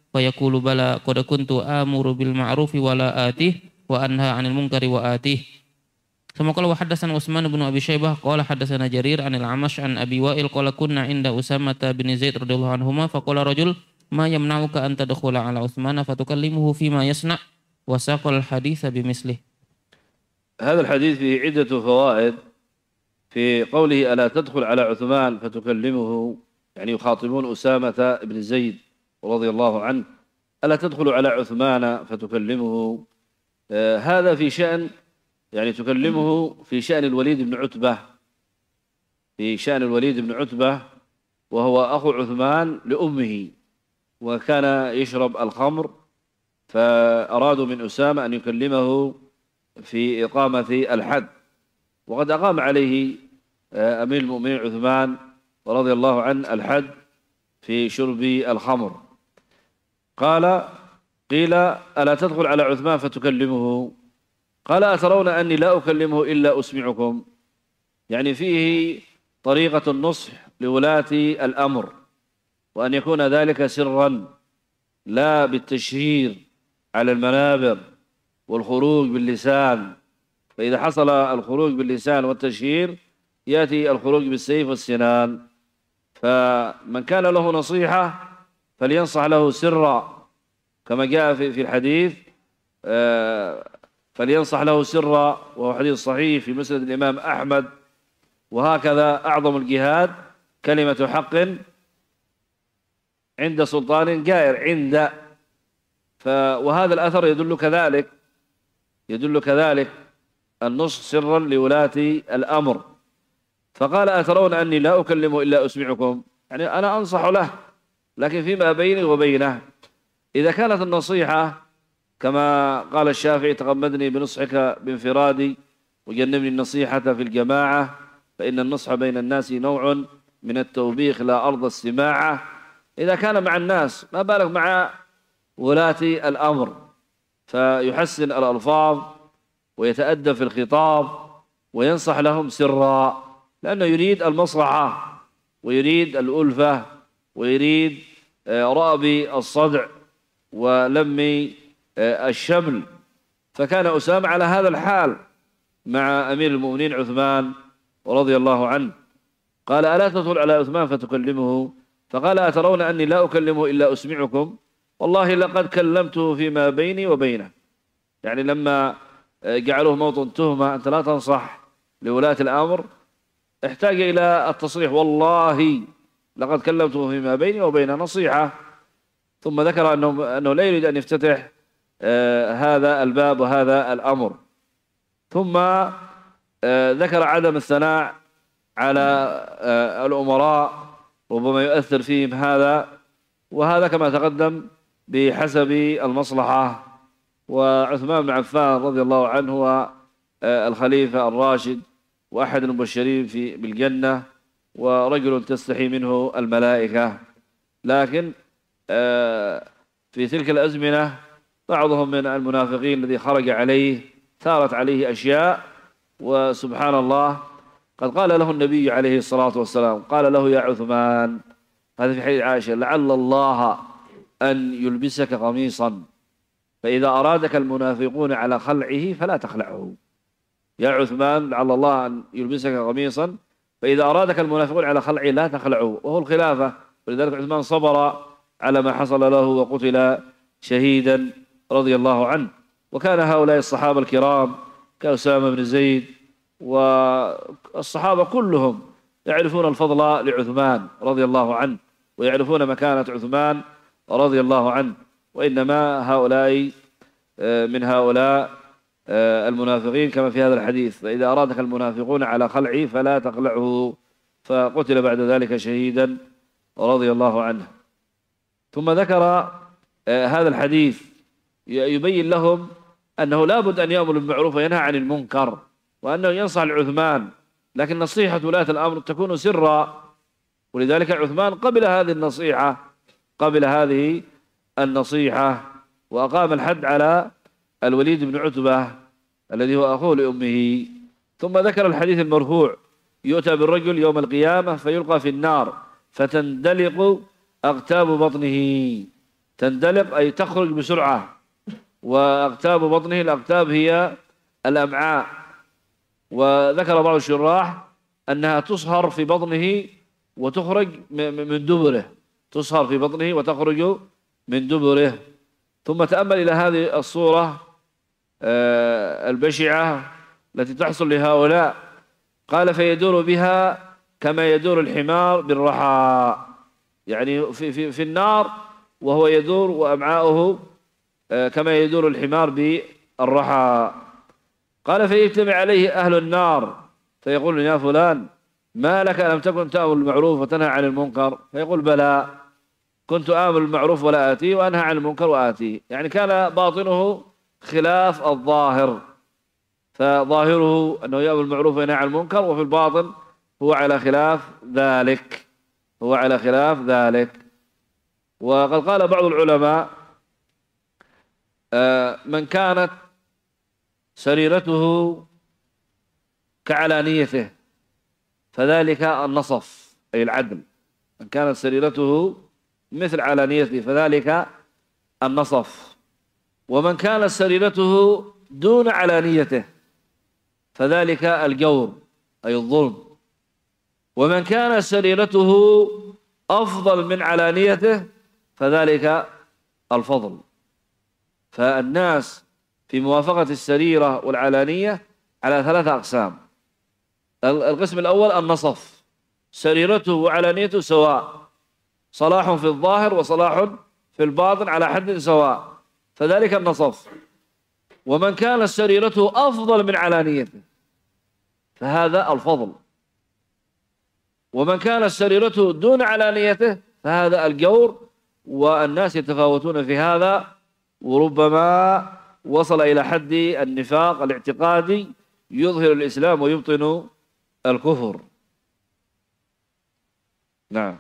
فيقول بلى قد كنت آمر بالمعروف ولا آتيه وأنهى عن المنكر وآتيه. ثم قال وحدثنا عثمان بن أبي شيبة قال حدثنا جرير عن الأعمش عن أبي وائل قال كنا عند أسامة بن زيد رضي الله عنهما فقال رجل ما يمنعك أن تدخل على عثمان فتكلمه فيما يصنع وساق الحديث بمثله. هذا الحديث فيه عدة فوائد. في قوله ألا تدخل على عثمان فتكلمه، يعني يخاطبون أسامة بن زيد رضي الله عنه، ألا تدخل على عثمان فتكلمه. آه هذا في شأن، يعني تكلمه في شأن الوليد بن عتبة، في شأن الوليد بن عتبة وهو أخو عثمان لأمه، وكان يشرب الخمر، فأرادوا من أسامة أن يكلمه في إقامة الحد، وقد أقام عليه أمير المؤمنين عثمان رضي الله عنه الحد في شرب الخمر. قال قيل ألا تدخل على عثمان فتكلمه؟ قال أترون أني لا أكلمه إلا أسمعكم. يعني فيه طريقة النصح لولاة الأمر، وأن يكون ذلك سرا لا بالتشهير على المنابر والخروج باللسان، فإذا حصل الخروج باللسان والتشهير يأتي الخروج بالسيف والسنان. فمن كان له نصيحة فلينصح له سرا كما جاء في الحديث، فلينصح له سرا، وهو حديث صحيح في مسند الإمام أحمد. وهكذا أعظم الجهاد كلمة حق عند سلطان جائر عند. وهذا الأثر يدل كذلك يدل كذلك النصح سرا لولاة الأمر. فقال أترون أني لا أكلمه إلا أسمعكم، يعني أنا أنصح له لكن فيما بيني وبينه. إذا كانت النصيحة كما قال الشافعي تغمدني بنصحك بانفرادي وجنبني النصيحة في الجماعة، فإن النصح بين الناس نوع من التوبيخ لا أرضى السماعة. إذا كان مع الناس ما بالك مع ولاة الأمر، فيحسن الألفاظ ويتأدب في الخطاب وينصح لهم سرا، لأنه يريد المصلحة ويريد الألفة ويريد رأب الصدع ولم الشمل. فكان أسامة على هذا الحال مع أمير المؤمنين عثمان رضي الله عنه. قال ألا تدخل على عثمان فتكلمه؟ فقال أترون أني لا أكلمه إلا أسمعكم؟ والله لقد كلمته فيما بيني وبينه. يعني لما جعلوه موطن تهمة أنت لا تنصح لولاة الأمر، احتاج إلى التصريح والله لقد كلمته فيما بيني وبينه نصيحة. ثم ذكر أنه, أنه لا يريد أن يفتتح آه هذا الباب وهذا الأمر. ثم آه ذكر عدم الثناء على آه الأمراء، ربما يؤثر فيهم هذا، وهذا كما تقدم بحسب المصلحة. وعثمان بن عفان رضي الله عنه هو الخليفة الراشد وأحد المبشرين في بالجنة، ورجل تستحي منه الملائكة. لكن في تلك الأزمنة بعضهم من المنافقين الذي خرج عليه ثارت عليه أشياء، وسبحان الله قد قال له النبي عليه الصلاة والسلام، قال له يا عثمان، هذا في حديث عائشة، لعل الله أن يلبسك قميصا فإذا أرادك المنافقون على خلعه فلا تخلعه. يا عثمان لعل الله أن يلبسك قميصا فإذا أرادك المنافقون على خلعه لا تخلعه، وهو الخلافة. ولذلك عثمان صبر على ما حصل له وقتل شهيدا رضي الله عنه. وكان هؤلاء الصحابة الكرام كأسامة بن زيد والصحابة كلهم يعرفون الفضل لعثمان رضي الله عنه ويعرفون مكانة عثمان رضي الله عنه. وإنما هؤلاء من هؤلاء المنافقين كما في هذا الحديث، فإذا أرادك المنافقون على خلعه فلا تخلعه، فقتل بعد ذلك شهيدا رضي الله عنه. ثم ذكر هذا الحديث يبين لهم أنه لا بد أن يأمر بالمعروف وينهى عن المنكر، وأنه ينصح لعثمان، لكن نصيحة ولاة الأمر تكون سرا. ولذلك عثمان قبل هذه النصيحة قبل هذه النصيحة وأقام الحد على الوليد بن عتبة الذي هو أخوه لأمه. ثم ذكر الحديث المرفوع، يؤتى بالرجل يوم القيامة فيلقى في النار فتندلق أغتاب بطنه تندلق أي تخرج بسرعة. وأقتاب بطنه، الأقتاب هي الأمعاء، وذكر بعض الشراح أنها تصهر في بطنه وتخرج من دبره، تصهر في بطنه وتخرج من دبره. ثم تأمل إلى هذه الصورة البشعة التي تحصل لهؤلاء، قال فيدور بها كما يدور الحمار بالرحى، يعني في, في, في النار وهو يدور وأمعاؤه كما يدور الحمار بالرحى. قال فيجتمع عليه أهل النار فيقول يا فلان ما لك ألم تكن تأمر بالمعروف وتنهى عن المنكر؟ فيقول بلى كنت آمر بالمعروف ولا آتيه وأنهى عن المنكر وآتيه، يعني كان باطنه خلاف الظاهر، فظاهره أنه يأمر بالمعروف وينهى عن المنكر، وفي الباطن هو على خلاف ذلك، هو على خلاف ذلك. وقد قال بعض العلماء من كانت سريرته كعلانيته فذلك النصف أي العدل، من كانت سريرته مثل علانيته فذلك النصف، ومن كانت سريرته دون علانيته فذلك الجور أي الظلم، ومن كانت سريرته أفضل من علانيته فذلك الفضل. فالناس في موافقة السريرة والعلانية على ثلاثة أقسام. القسم الأول النصف، سريرته وعلانيته سواء، صلاح في الظاهر وصلاح في الباطن على حد سواء، فذلك النصف. ومن كانت سريرته أفضل من علانيته فهذا الفضل، ومن كانت سريرته دون علانيته فهذا الجور. والناس يتفاوتون في هذا، وربما وصل إلى حد النفاق الاعتقادي، يظهر الإسلام ويبطن الكفر. نعم.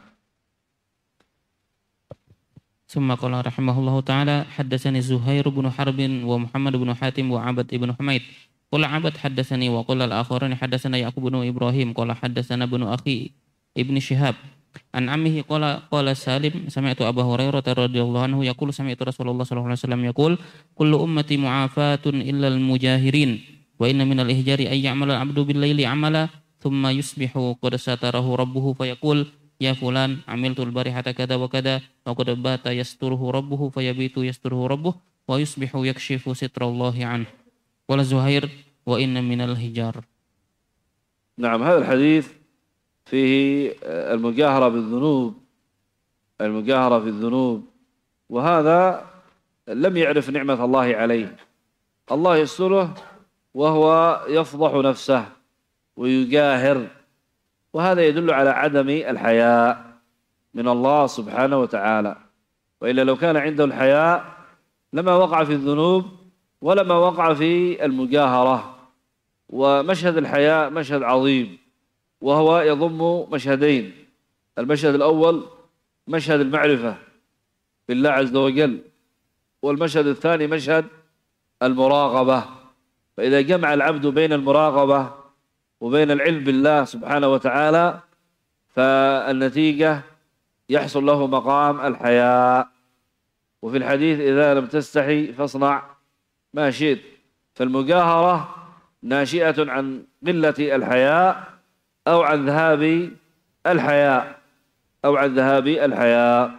ثم قال رحمه الله تعالى حدثني زهير بن حرب ومحمد بن حاتم وعبد بن حميد قال عبد حدثني وقال الآخرين حدثنا يعقوب بن إبراهيم قال حدثنا ابن أخي ابن شهاب عن عمه قال قال سالم سمعت أبا هريرة رضي الله عنه يقول سمعت رسول الله صلى الله عليه وسلم يقول كل أمتي معافاة إلا المجاهرين وإن من الإهجار أن يعمل العبد بالليل عملا ثم يصبح قد ستره ربه فيقول يا فلان عملت البارحة كذا وكذا وقد بات يستره ربه فيبيت يستره ربه ويصبح يكشف ستر الله عنه. قال زهير وإن من الهجار. نعم، هذا الحديث فيه المجاهرة بالذنوب، المجاهرة في الذنوب، وهذا لم يعرف نعمة الله عليه. الله يستره وهو يفضح نفسه ويجاهر، وهذا يدل على عدم الحياء من الله سبحانه وتعالى. وإلا لو كان عنده الحياء لما وقع في الذنوب ولما وقع في المجاهرة. ومشهد الحياء مشهد عظيم، وهو يضم مشهدين. المشهد الأول مشهد المعرفة بالله عز وجل، والمشهد الثاني مشهد المراقبة. فإذا جمع العبد بين المراقبة وبين العلم بالله سبحانه وتعالى فالنتيجة يحصل له مقام الحياء. وفي الحديث إذا لم تستحي فاصنع ما شئت، فالمجاهرة ناشئة عن قلة الحياء أو عن ذهاب الحياء أو عن ذهاب الحياء.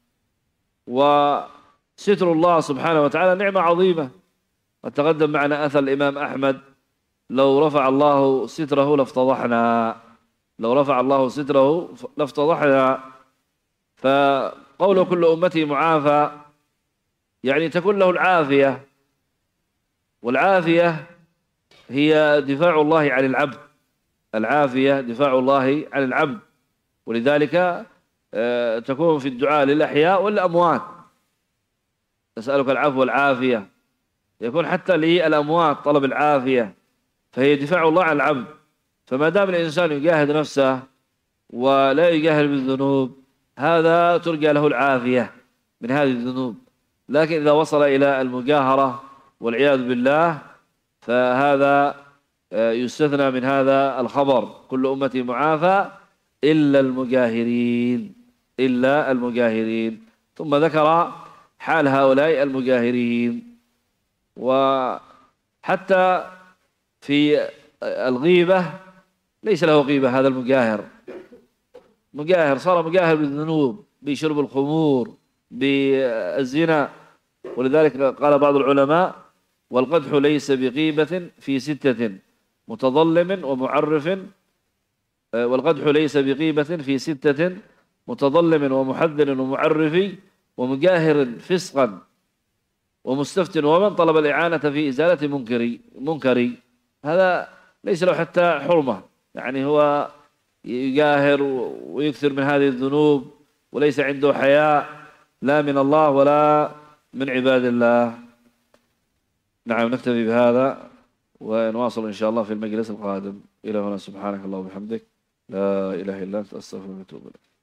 وستر الله سبحانه وتعالى نعمة عظيمة، وتقدم معنا أثر الإمام أحمد لو رفع الله ستره لافتضحنا، لو رفع الله ستره لافتضحنا. فقول كل أمتي معافى يعني تكون له العافية، والعافية هي دفاع الله عن العبد، العافية دفاع الله عن العبد. ولذلك تكون في الدعاء للأحياء والأموات، نسألك العفو والعافية، يكون حتى للأموات طلب العافية، فهي دفاع الله عن العبد. فما دام الإنسان يجاهد نفسه ولا يجاهد بالذنوب هذا ترجى له العافية من هذه الذنوب. لكن إذا وصل إلى المجاهرة والعياذ بالله فهذا يستثنى من هذا الخبر كل أمتي معافى إلا المجاهرين، إلا المجاهرين. ثم ذكر حال هؤلاء المجاهرين. وحتى في الغيبة ليس له غيبة هذا المجاهر، مجاهر صار مجاهر بالذنوب، بشرب الخمور، بالزنا. ولذلك قال بعض العلماء: والقدح ليس بغيبة في ستة متظلم ومعرف، والقدح ليس بغيبة في ستة متظلم ومحذر ومعرف ومجاهر فسقا ومستفتن ومن طلب الإعانة في إزالة منكري منكري هذا ليس له حتى حرمة، يعني هو يجاهر ويكثر من هذه الذنوب وليس عنده حياء لا من الله ولا من عباد الله. نعم، نكتفي بهذا ونواصل إن شاء الله في المجلس القادم. إلى هنا، سبحانك اللهم وبحمدك، لا إله إلا أنت، أستغفرك وأتوب إليك.